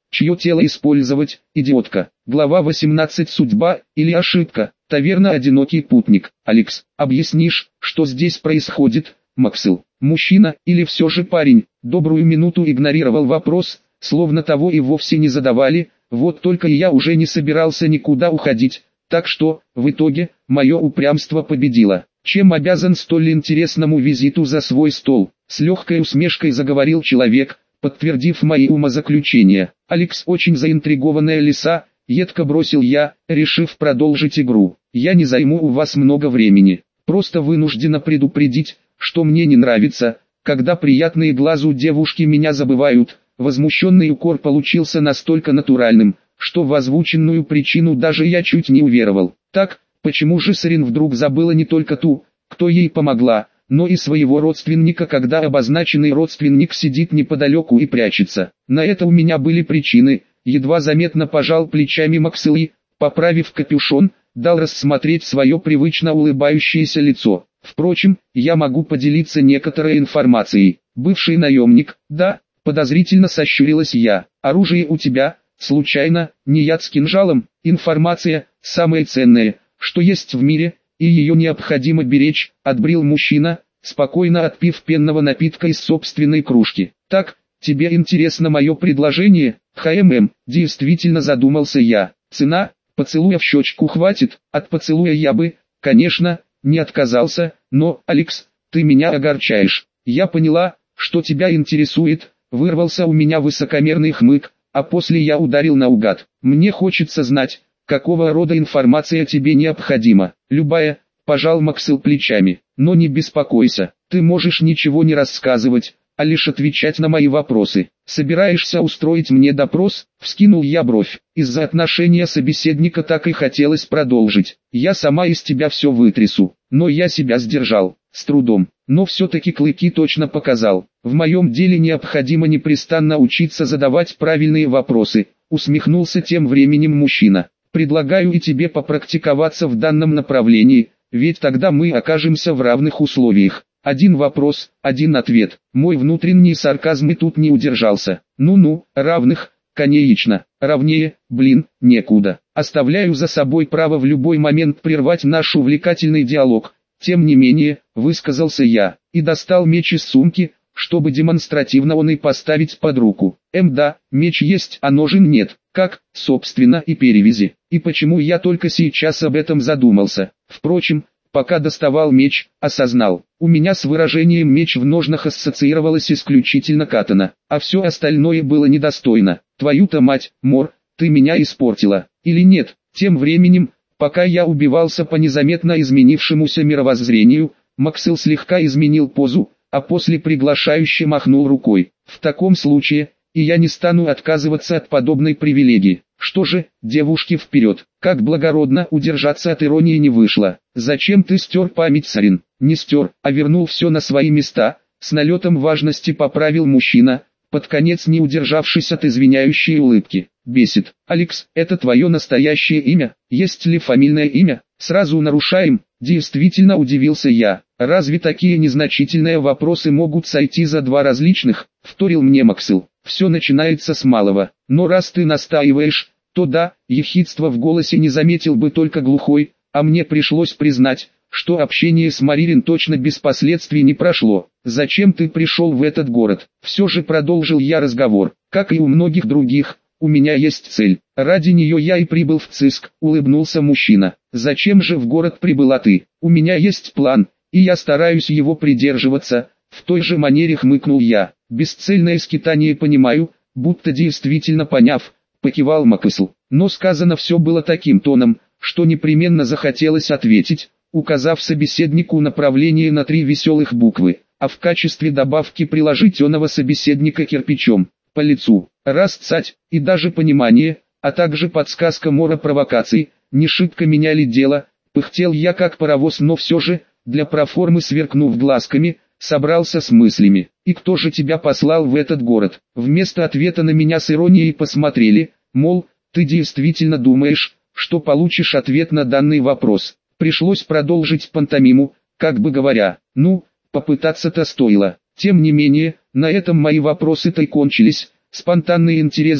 чье тело использовать, идиотка. Глава восемнадцать. Судьба или ошибка? Таверна «Одинокий путник». Алекс, объяснишь, что здесь происходит? Максил, мужчина или все же парень, добрую минуту игнорировал вопрос, словно того и вовсе не задавали, вот только я уже не собирался никуда уходить, так что, в итоге, мое упрямство победило. Чем обязан столь интересному визиту за свой стол? С легкой усмешкой заговорил человек, подтвердив мои умозаключения. Алекс очень заинтригованная лиса, едко бросил я, решив продолжить игру. Я не займу у вас много времени, просто вынуждена предупредить, что мне не нравится, когда приятные глазу девушки меня забывают. Возмущенный укор получился настолько натуральным, что в озвученную причину даже я чуть не уверовал. Так, почему же Сарин вдруг забыла не только ту, кто ей помогла, но и своего родственника, когда обозначенный родственник сидит неподалеку и прячется? На это у меня были причины, едва заметно пожал плечами Максил и, поправив капюшон, дал рассмотреть свое привычно улыбающееся лицо. Впрочем, я могу поделиться некоторой информацией. Бывший наемник, да, подозрительно сощурилась я. Оружие у тебя, случайно, не яд с кинжалом? Информация, самое ценное, что есть в мире, и ее необходимо беречь, отбрил мужчина, спокойно отпив пенного напитка из собственной кружки. Так, тебе интересно мое предложение? ХММ, действительно задумался я. Цена, поцелуя в щечку хватит, от поцелуя я бы, конечно, не отказался, но, Алекс, ты меня огорчаешь. Я поняла, что тебя интересует, вырвался у меня высокомерный хмык, а после я ударил наугад. Мне хочется знать, какого рода информация тебе необходима. Любая, пожал Максил плечами, но не беспокойся, ты можешь ничего не рассказывать, а лишь отвечать на мои вопросы. Собираешься устроить мне допрос? Вскинул я бровь. Из-за отношения собеседника так и хотелось продолжить. Я сама из тебя все вытрясу, но я себя сдержал, с трудом. Но все-таки клыки точно показал. В моем деле необходимо непрестанно учиться задавать правильные вопросы. Усмехнулся тем временем мужчина. Предлагаю и тебе попрактиковаться в данном направлении, ведь тогда мы окажемся в равных условиях. Один вопрос, один ответ. Мой внутренний сарказм и тут не удержался. Ну-ну, равных, конечно, равнее, блин, некуда. Оставляю за собой право в любой момент прервать наш увлекательный диалог. Тем не менее, высказался я, и достал меч из сумки, чтобы демонстративно он и поставить под руку. Эм да, меч есть, а ножен нет, как, собственно, и перевязи. И почему я только сейчас об этом задумался? Впрочем, пока доставал меч, осознал, у меня с выражением «меч в ножнах» ассоциировалось исключительно катана, а все остальное было недостойно. Твою-то мать, Мор, ты меня испортила, или нет? Тем временем, пока я убивался по незаметно изменившемуся мировоззрению, Максил слегка изменил позу, а после приглашающе махнул рукой. В таком случае, и я не стану отказываться от подобной привилегии. Что же, девушки, вперед. Как благородно удержаться от иронии не вышло. Зачем ты стер память, Сарин? Не стер, а вернул все на свои места. С налетом важности поправил мужчина, под конец не удержавшись от извиняющей улыбки. Бесит. Алекс, это твое настоящее имя? Есть ли фамильное имя? Сразу нарушаем. Действительно удивился я. Разве такие незначительные вопросы могут сойти за два различных? Вторил мне Максил. Все начинается с малого. Но раз ты настаиваешь, то да, ехидство в голосе не заметил бы только глухой, а мне пришлось признать, что общение с Маририн точно без последствий не прошло. Зачем ты пришел в этот город? Все же продолжил я разговор. Как и у многих других, у меня есть цель. Ради нее я и прибыл в Циск, улыбнулся мужчина. Зачем же в город прибыла ты? У меня есть план, и я стараюсь его придерживаться. В той же манере хмыкнул я. Бесцельное скитание понимаю, будто действительно поняв, покивал Максил. Но сказано все было таким тоном, что непременно захотелось ответить, указав собеседнику направление на три веселых буквы, а в качестве добавки приложить оного собеседника кирпичом по лицу. Раз цать, и даже понимание, а также подсказка Мора провокаций, не шибко меняли дело. Пыхтел я как паровоз, но все же, для проформы сверкнув глазками, собрался с мыслями. И кто же тебя послал в этот город? Вместо ответа на меня с иронией посмотрели, мол, ты действительно думаешь, что получишь ответ на данный вопрос. Пришлось продолжить пантомиму, как бы говоря, ну, попытаться-то стоило. Тем не менее, на этом мои вопросы-то и кончились. Спонтанный интерес был,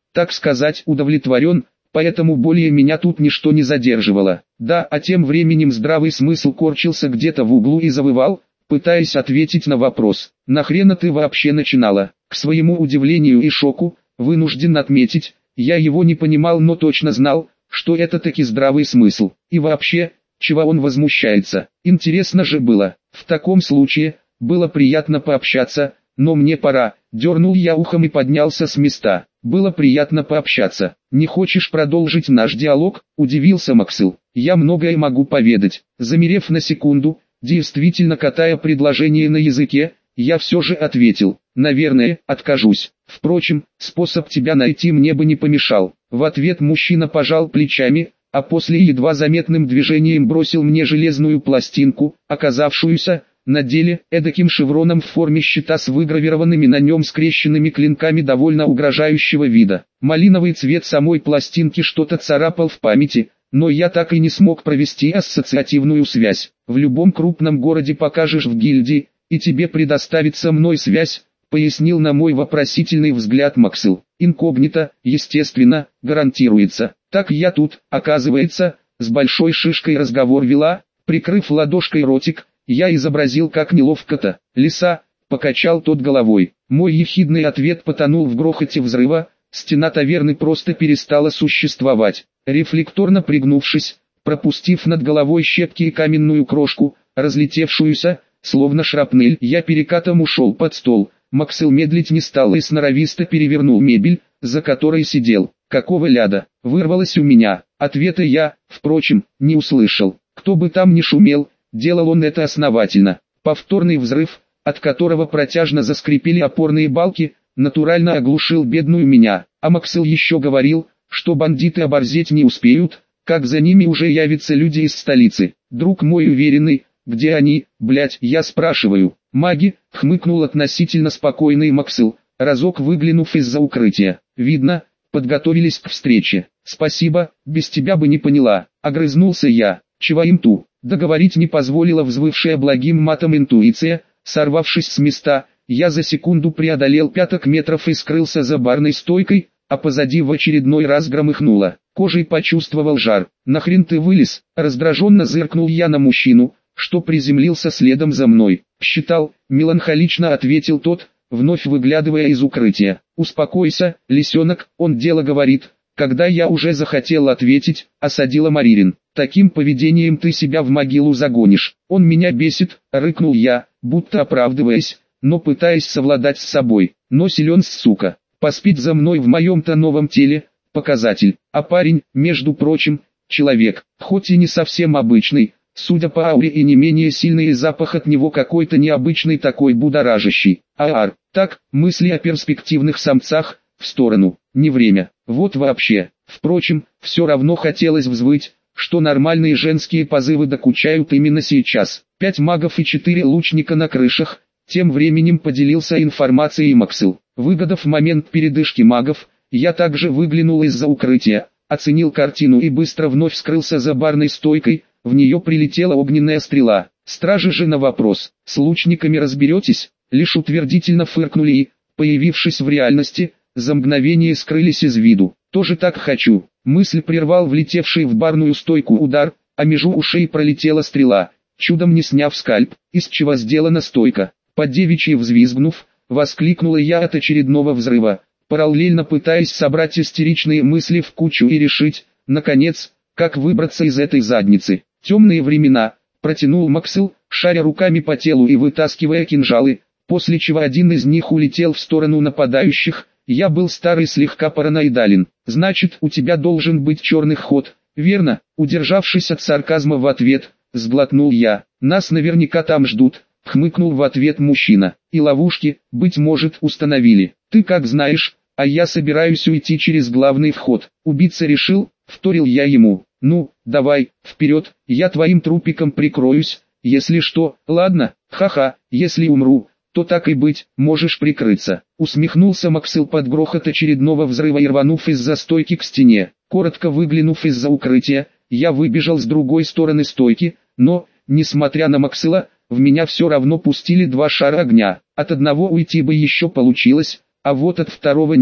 так сказать, удовлетворен, поэтому более меня тут ничто не задерживало. Да, а тем временем здравый смысл корчился где-то в углу и завывал, пытаясь ответить на вопрос: «Нахрена ты вообще начинала?» К своему удивлению и шоку, вынужден отметить, я его не понимал, но точно знал, что это таки здравый смысл. И вообще, чего он возмущается? Интересно же было. В таком случае, было приятно пообщаться, но мне пора. Дернул я ухом и поднялся с места. Было приятно пообщаться. Не хочешь продолжить наш диалог? Удивился Максил. Я многое могу поведать. Замерев на секунду, действительно катая предложение на языке, я все же ответил: наверное, откажусь. Впрочем, способ тебя найти мне бы не помешал. В ответ мужчина пожал плечами, а после едва заметным движением бросил мне железную пластинку, оказавшуюся, на деле, эдаким шевроном в форме щита с выгравированными на нем скрещенными клинками довольно угрожающего вида. Малиновый цвет самой пластинки что-то царапал в памяти, но я так и не смог провести ассоциативную связь. В любом крупном городе покажешь в гильдии, и тебе предоставится мной связь, пояснил на мой вопросительный взгляд Максил. Инкогнито, естественно, гарантируется. Так я тут, оказывается, с большой шишкой разговор вела, прикрыв ладошкой ротик. Я изобразил как неловко-то. Лиса, покачал тот головой. Мой ехидный ответ потонул в грохоте взрыва, стена таверны просто перестала существовать. Рефлекторно пригнувшись, пропустив над головой щепки и каменную крошку, разлетевшуюся, словно шрапнель, я перекатом ушел под стол. Максил медлить не стал и сноровисто перевернул мебель, за которой сидел. Какого ляда? Вырвалось у меня. Ответа я, впрочем, не услышал. Кто бы там ни шумел, делал он это основательно. Повторный взрыв, от которого протяжно заскрипели опорные балки, натурально оглушил бедную меня. А Максил еще говорил, что бандиты оборзеть не успеют, как за ними уже явятся люди из столицы. Друг мой уверенный, где они, блять, я спрашиваю. Маги, хмыкнул относительно спокойный Максил, разок выглянув из-за укрытия. Видно, подготовились к встрече. Спасибо, без тебя бы не поняла. Огрызнулся я. Чего им ту? Договорить не позволила взвывшая благим матом интуиция. Сорвавшись с места, я за секунду преодолел пяток метров и скрылся за барной стойкой, а позади в очередной раз громыхнуло. Кожей почувствовал жар. «Нахрен ты вылез?» Раздраженно зыркнул я на мужчину, что приземлился следом за мной. «Считал», меланхолично ответил тот, вновь выглядывая из укрытия. «Успокойся, лисенок, он дело говорит». Когда я уже захотел ответить, осадила Маририн. «Таким поведением ты себя в могилу загонишь. Он меня бесит», рыкнул я, будто оправдываясь, но пытаясь совладать с собой. «Но силен, сука. Поспить за мной в моем-то новом теле, показатель. А парень, между прочим, человек, хоть и не совсем обычный, судя по ауре и не менее сильный запах от него какой-то необычный такой будоражащий. Аар, так, мысли о перспективных самцах, в сторону, не время, вот вообще. Впрочем, все равно хотелось взвыть, что нормальные женские позывы докучают именно сейчас. Пять магов и четыре лучника на крышах, тем временем поделился информацией Максил. Выгодав момент передышки магов, я также выглянул из-за укрытия, оценил картину и быстро вновь скрылся за барной стойкой. В нее прилетела огненная стрела. Стражи же на вопрос: «С лучниками разберетесь?» Лишь утвердительно фыркнули и, появившись в реальности, за мгновение скрылись из виду. «Тоже так хочу». Мысль прервал влетевший в барную стойку удар, а между ушей пролетела стрела, чудом не сняв скальп, из чего сделана стойка. По девичьи взвизгнув, воскликнула я от очередного взрыва, параллельно пытаясь собрать истеричные мысли в кучу и решить, наконец, как выбраться из этой задницы. «Темные времена», протянул Максил, шаря руками по телу и вытаскивая кинжалы, после чего один из них улетел в сторону нападающих. Я был старый слегка параноидален. «Значит, у тебя должен быть черный ход, верно?» Удержавшись от сарказма в ответ, сглотнул я. «Нас наверняка там ждут», хмыкнул в ответ мужчина. «И ловушки, быть может, установили. Ты как знаешь, а я собираюсь уйти через главный вход». «Убийца решил?» вторил я ему. «Ну, давай, вперед, я твоим трупиком прикроюсь, если что». «Ладно, ха-ха, если умру, то так и быть, можешь прикрыться». Усмехнулся Максил под грохот очередного взрыва и рванув из-за стойки к стене. Коротко выглянув из-за укрытия, я выбежал с другой стороны стойки, но, несмотря на Максила, в меня все равно пустили два шара огня. От одного уйти бы еще получилось, а вот от второго нет.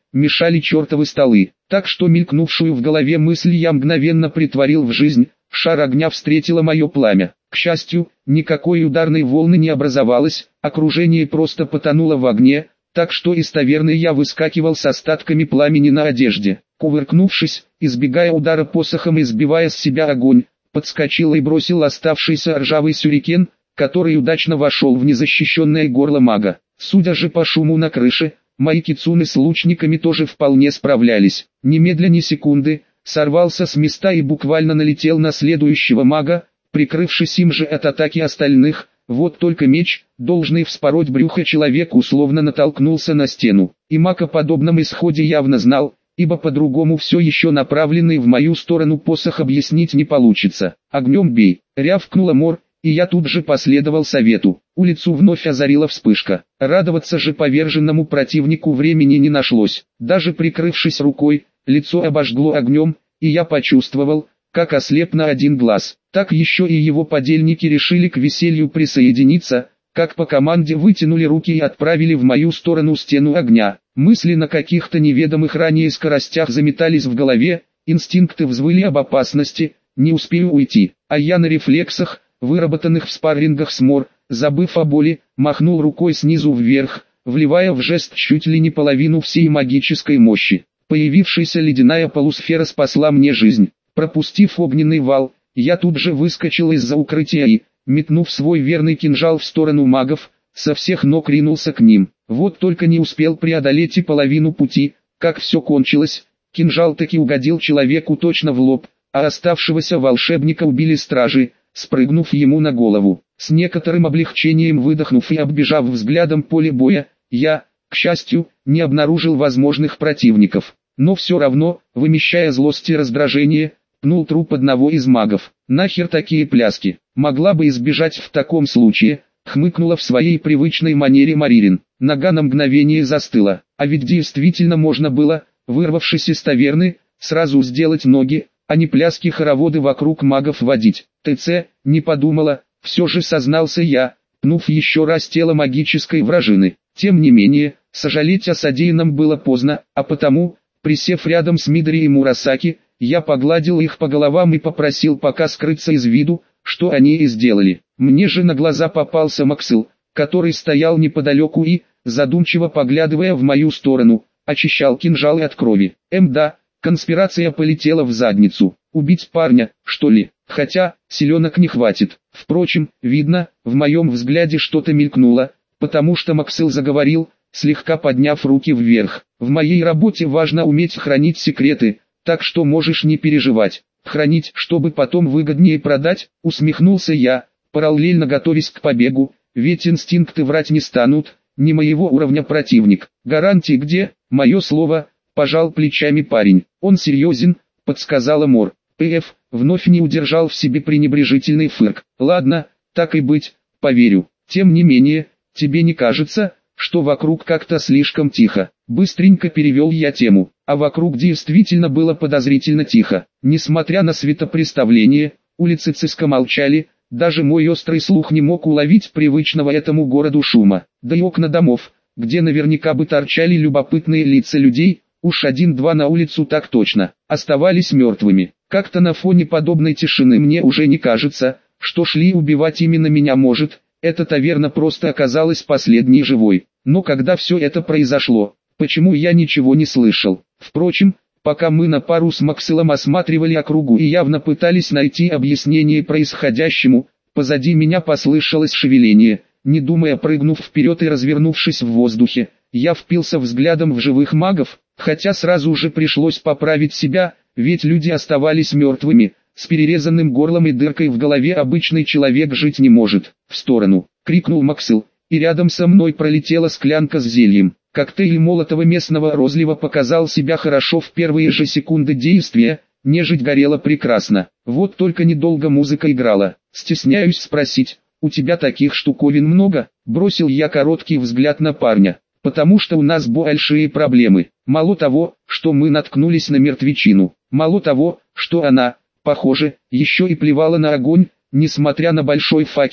мешали чертовы столы. Так что мелькнувшую в голове мысль я мгновенно притворил в жизнь, шар огня встретило мое пламя. К счастью, никакой ударной волны не образовалось, окружение просто потонуло в огне, так что из таверны я выскакивал с остатками пламени на одежде. Кувыркнувшись, избегая удара посохом и сбивая с себя огонь, подскочил и бросил оставшийся ржавый сюрикен, который удачно вошел в незащищенное горло мага. Судя же по шуму на крыше, мои кицуны с лучниками тоже вполне справлялись. Немедля ни секунды, сорвался с места и буквально налетел на следующего мага, прикрывшись им же от атаки остальных. Вот только меч, должный вспороть брюхо человеку, условно натолкнулся на стену. И маг о подобном исходе явно знал, ибо по-другому все еще направленный в мою сторону посох объяснить не получится. «Огнем бей!» — рявкнула Мор, и я тут же последовал совету. Улицу вновь озарила вспышка. Радоваться же поверженному противнику времени не нашлось. Даже прикрывшись рукой, лицо обожгло огнем, и я почувствовал, как ослеп на один глаз. Так еще и его подельники решили к веселью присоединиться, как по команде вытянули руки и отправили в мою сторону стену огня. Мысли на каких-то неведомых ранее скоростях заметались в голове, инстинкты взвыли об опасности, не успею уйти, а я на рефлексах, выработанных в спаррингах с Мор, забыв о боли, махнул рукой снизу вверх, вливая в жест чуть ли не половину всей магической мощи. Появившаяся ледяная полусфера спасла мне жизнь. Пропустив огненный вал, я тут же выскочил из-за укрытия и, метнув свой верный кинжал в сторону магов, со всех ног ринулся к ним. Вот только не успел преодолеть и половину пути, как все кончилось. Кинжал таки угодил человеку точно в лоб, а оставшегося волшебника убили стражи, спрыгнув ему на голову. С некоторым облегчением выдохнув и оббежав взглядом поле боя, я, к счастью, не обнаружил возможных противников. Но все равно, вымещая злость и раздражение, пнул труп одного из магов. Нахер такие пляски? Могла бы избежать в таком случае, хмыкнула в своей привычной манере Маририн. Нога на мгновение застыла. А ведь действительно можно было, вырвавшись из таверны, сразу сделать ноги, а не пляски-хороводы вокруг магов водить. ТЦ, не подумала, все же сознался я, пнув еще раз тело магической вражины. Тем не менее, сожалеть о содеянном было поздно, а потому, присев рядом с Мидори и Мурасаки, я погладил их по головам и попросил пока скрыться из виду, что они и сделали. Мне же на глаза попался Максил, который стоял неподалеку и, задумчиво поглядывая в мою сторону, очищал кинжалы от крови. Эм да, конспирация полетела в задницу. Убить парня, что ли? Хотя, силенок не хватит. Впрочем, видно, в моем взгляде что-то мелькнуло, потому что Максил заговорил, слегка подняв руки вверх. В моей работе важно уметь хранить секреты, так что можешь не переживать. Хранить, чтобы потом выгоднее продать, усмехнулся я, параллельно готовясь к побегу, ведь инстинкты врать не станут, не моего уровня противник. Гарантии где? Мое слово, пожал плечами парень. Он серьезен, подсказала Мор. ПФ, вновь не удержал в себе пренебрежительный фырк. Ладно, так и быть, поверю. Тем не менее, тебе не кажется, что вокруг как-то слишком тихо? Быстренько перевел я тему, а вокруг действительно было подозрительно тихо. Несмотря на светопреставление, улицы Циска молчали, даже мой острый слух не мог уловить привычного этому городу шума. Да и окна домов, где наверняка бы торчали любопытные лица людей, уж один-два на улицу так точно, оставались мертвыми. Как-то на фоне подобной тишины мне уже не кажется, что шли убивать именно меня может, эта таверна просто оказалась последней живой. Но когда все это произошло, почему я ничего не слышал? Впрочем, пока мы на пару с Максилом осматривали округу и явно пытались найти объяснение происходящему, позади меня послышалось шевеление. Не думая, прыгнув вперед и развернувшись в воздухе, я впился взглядом в живых магов, хотя сразу же пришлось поправить себя, ведь люди оставались мертвыми. С перерезанным горлом и дыркой в голове обычный человек жить не может. «В сторону!» — крикнул Максил, и рядом со мной пролетела склянка с зельем. Коктейль молотого местного розлива показал себя хорошо в первые же секунды действия, нежить горела прекрасно. Вот только недолго музыка играла. Стесняюсь спросить, у тебя таких штуковин много? Бросил я короткий взгляд на парня. Потому что у нас большие проблемы. Мало того, что мы наткнулись на мертвечину. Мало того, что она... Похоже, еще и плевала на огонь, несмотря на большой факел,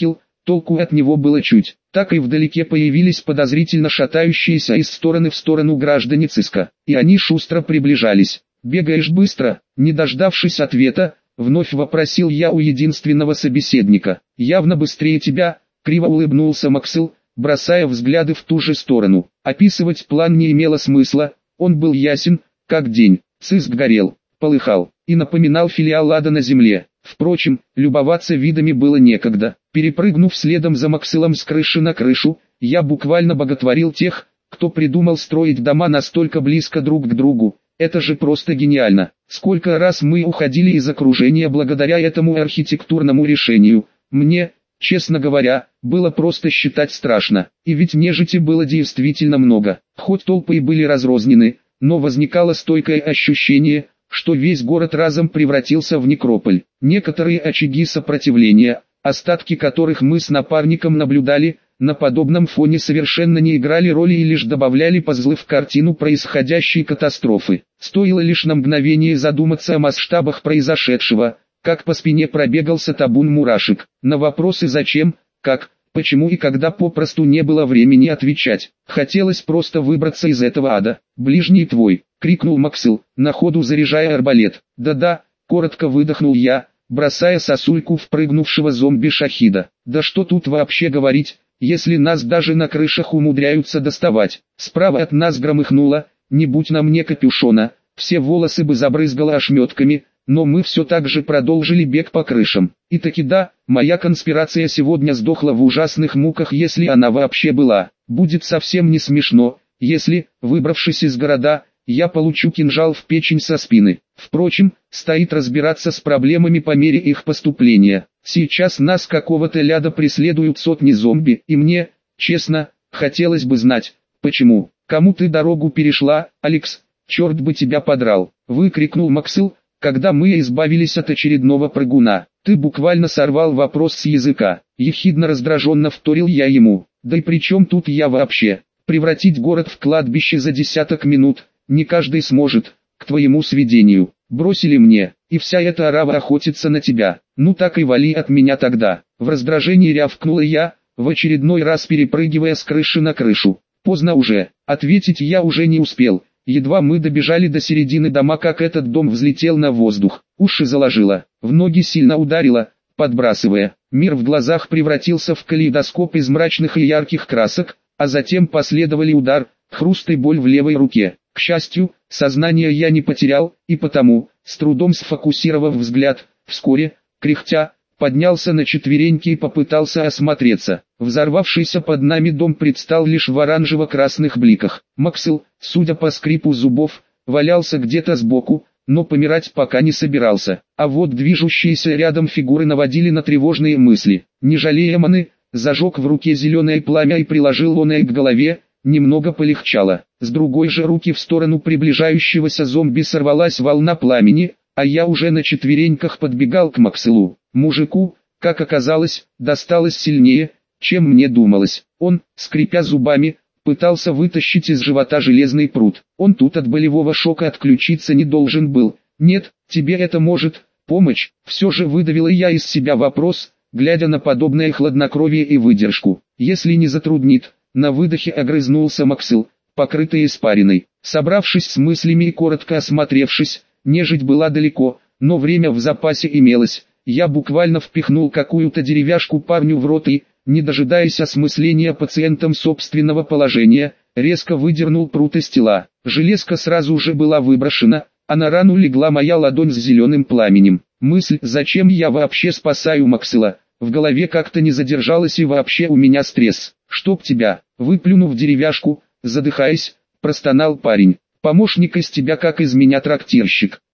толку от него было чуть. Так и вдалеке появились подозрительно шатающиеся из стороны в сторону граждане ЦИСКа, и они шустро приближались. «Бегаешь быстро?» Не дождавшись ответа, вновь вопросил я у единственного собеседника. «Явно быстрее тебя», — криво улыбнулся Максил, бросая взгляды в ту же сторону. Описывать план не имело смысла, он был ясен, как день. ЦИСК горел, полыхал и напоминал филиал ада на земле. Впрочем, любоваться видами было некогда. Перепрыгнув следом за Максилом с крыши на крышу, я буквально боготворил тех, кто придумал строить дома настолько близко друг к другу. Это же просто гениально. Сколько раз мы уходили из окружения благодаря этому архитектурному решению. Мне, честно говоря, было просто считать страшно. И ведь нежити было действительно много. Хоть толпы и были разрознены, но возникало стойкое ощущение, что весь город разом превратился в некрополь. Некоторые очаги сопротивления, остатки которых мы с напарником наблюдали, на подобном фоне совершенно не играли роли и лишь добавляли пазлы в картину происходящей катастрофы. Стоило лишь на мгновение задуматься о масштабах произошедшего, как по спине пробегался табун мурашек. На вопросы «зачем?», «как?», «почему?» и «когда» попросту не было времени отвечать. Хотелось просто выбраться из этого ада. «Ближний твой!» — крикнул Максил, на ходу заряжая арбалет. «Да-да», — коротко выдохнул я, бросая сосульку в прыгнувшего зомби-шахида. «Да что тут вообще говорить, если нас даже на крышах умудряются доставать?» Справа от нас громыхнуло, не будь на мне капюшона, все волосы бы забрызгало ошметками, но мы все так же продолжили бег по крышам. И таки да, моя конспирация сегодня сдохла в ужасных муках, если она вообще была. Будет совсем не смешно, если, выбравшись из города, я получу кинжал в печень со спины. Впрочем, стоит разбираться с проблемами по мере их поступления. Сейчас нас какого-то ляда преследуют сотни зомби, и мне, честно, хотелось бы знать, почему. «Кому ты дорогу перешла, Алекс? Черт бы тебя подрал!» — выкрикнул Максил, когда мы избавились от очередного прыгуна. «Ты буквально сорвал вопрос с языка», — ехидно раздраженно вторил я ему. «Да и при чем тут я вообще? Превратить город в кладбище за десяток минут не каждый сможет, к твоему сведению. Бросили мне, и вся эта орава охотится на тебя. Ну так и вали от меня тогда». В раздражении рявкнула я, в очередной раз перепрыгивая с крыши на крышу. Поздно уже, ответить я уже не успел. Едва мы добежали до середины дома, как этот дом взлетел на воздух. Уши заложило, в ноги сильно ударило, подбрасывая. Мир в глазах превратился в калейдоскоп из мрачных и ярких красок, а затем последовали удар, хруст и боль в левой руке. К счастью, сознание я не потерял, и потому, с трудом сфокусировав взгляд, вскоре, кряхтя, поднялся на четвереньки и попытался осмотреться. Взорвавшийся под нами дом предстал лишь в оранжево-красных бликах. Максил, судя по скрипу зубов, валялся где-то сбоку, но помирать пока не собирался. А вот движущиеся рядом фигуры наводили на тревожные мысли. Не жалея маны, зажег в руке зеленое пламя и приложил оное к голове, немного полегчало. С другой же руки в сторону приближающегося зомби сорвалась волна пламени, а я уже на четвереньках подбегал к Максилу. Мужику, как оказалось, досталось сильнее, чем мне думалось. Он, скрипя зубами, пытался вытащить из живота железный прут. Он тут от болевого шока отключиться не должен был. «Нет, тебе это может помочь», все же выдавила я из себя вопрос, глядя на подобное хладнокровие и выдержку. «Если не затруднит», на выдохе огрызнулся Максил, покрытый испариной. Собравшись с мыслями и коротко осмотревшись, нежить была далеко, но время в запасе имелось. Я буквально впихнул какую-то деревяшку парню в рот и, не дожидаясь осмысления пациентом собственного положения, резко выдернул прут из тела. Железка сразу же была выброшена, а на рану легла моя ладонь с зеленым пламенем. Мысль, зачем я вообще спасаю Максила, в голове как-то не задержалась, и вообще у меня стресс. «Чтоб тебя!» — выплюнув деревяшку, задыхаясь, простонал парень. «Помощник из тебя как из меня трактирщик».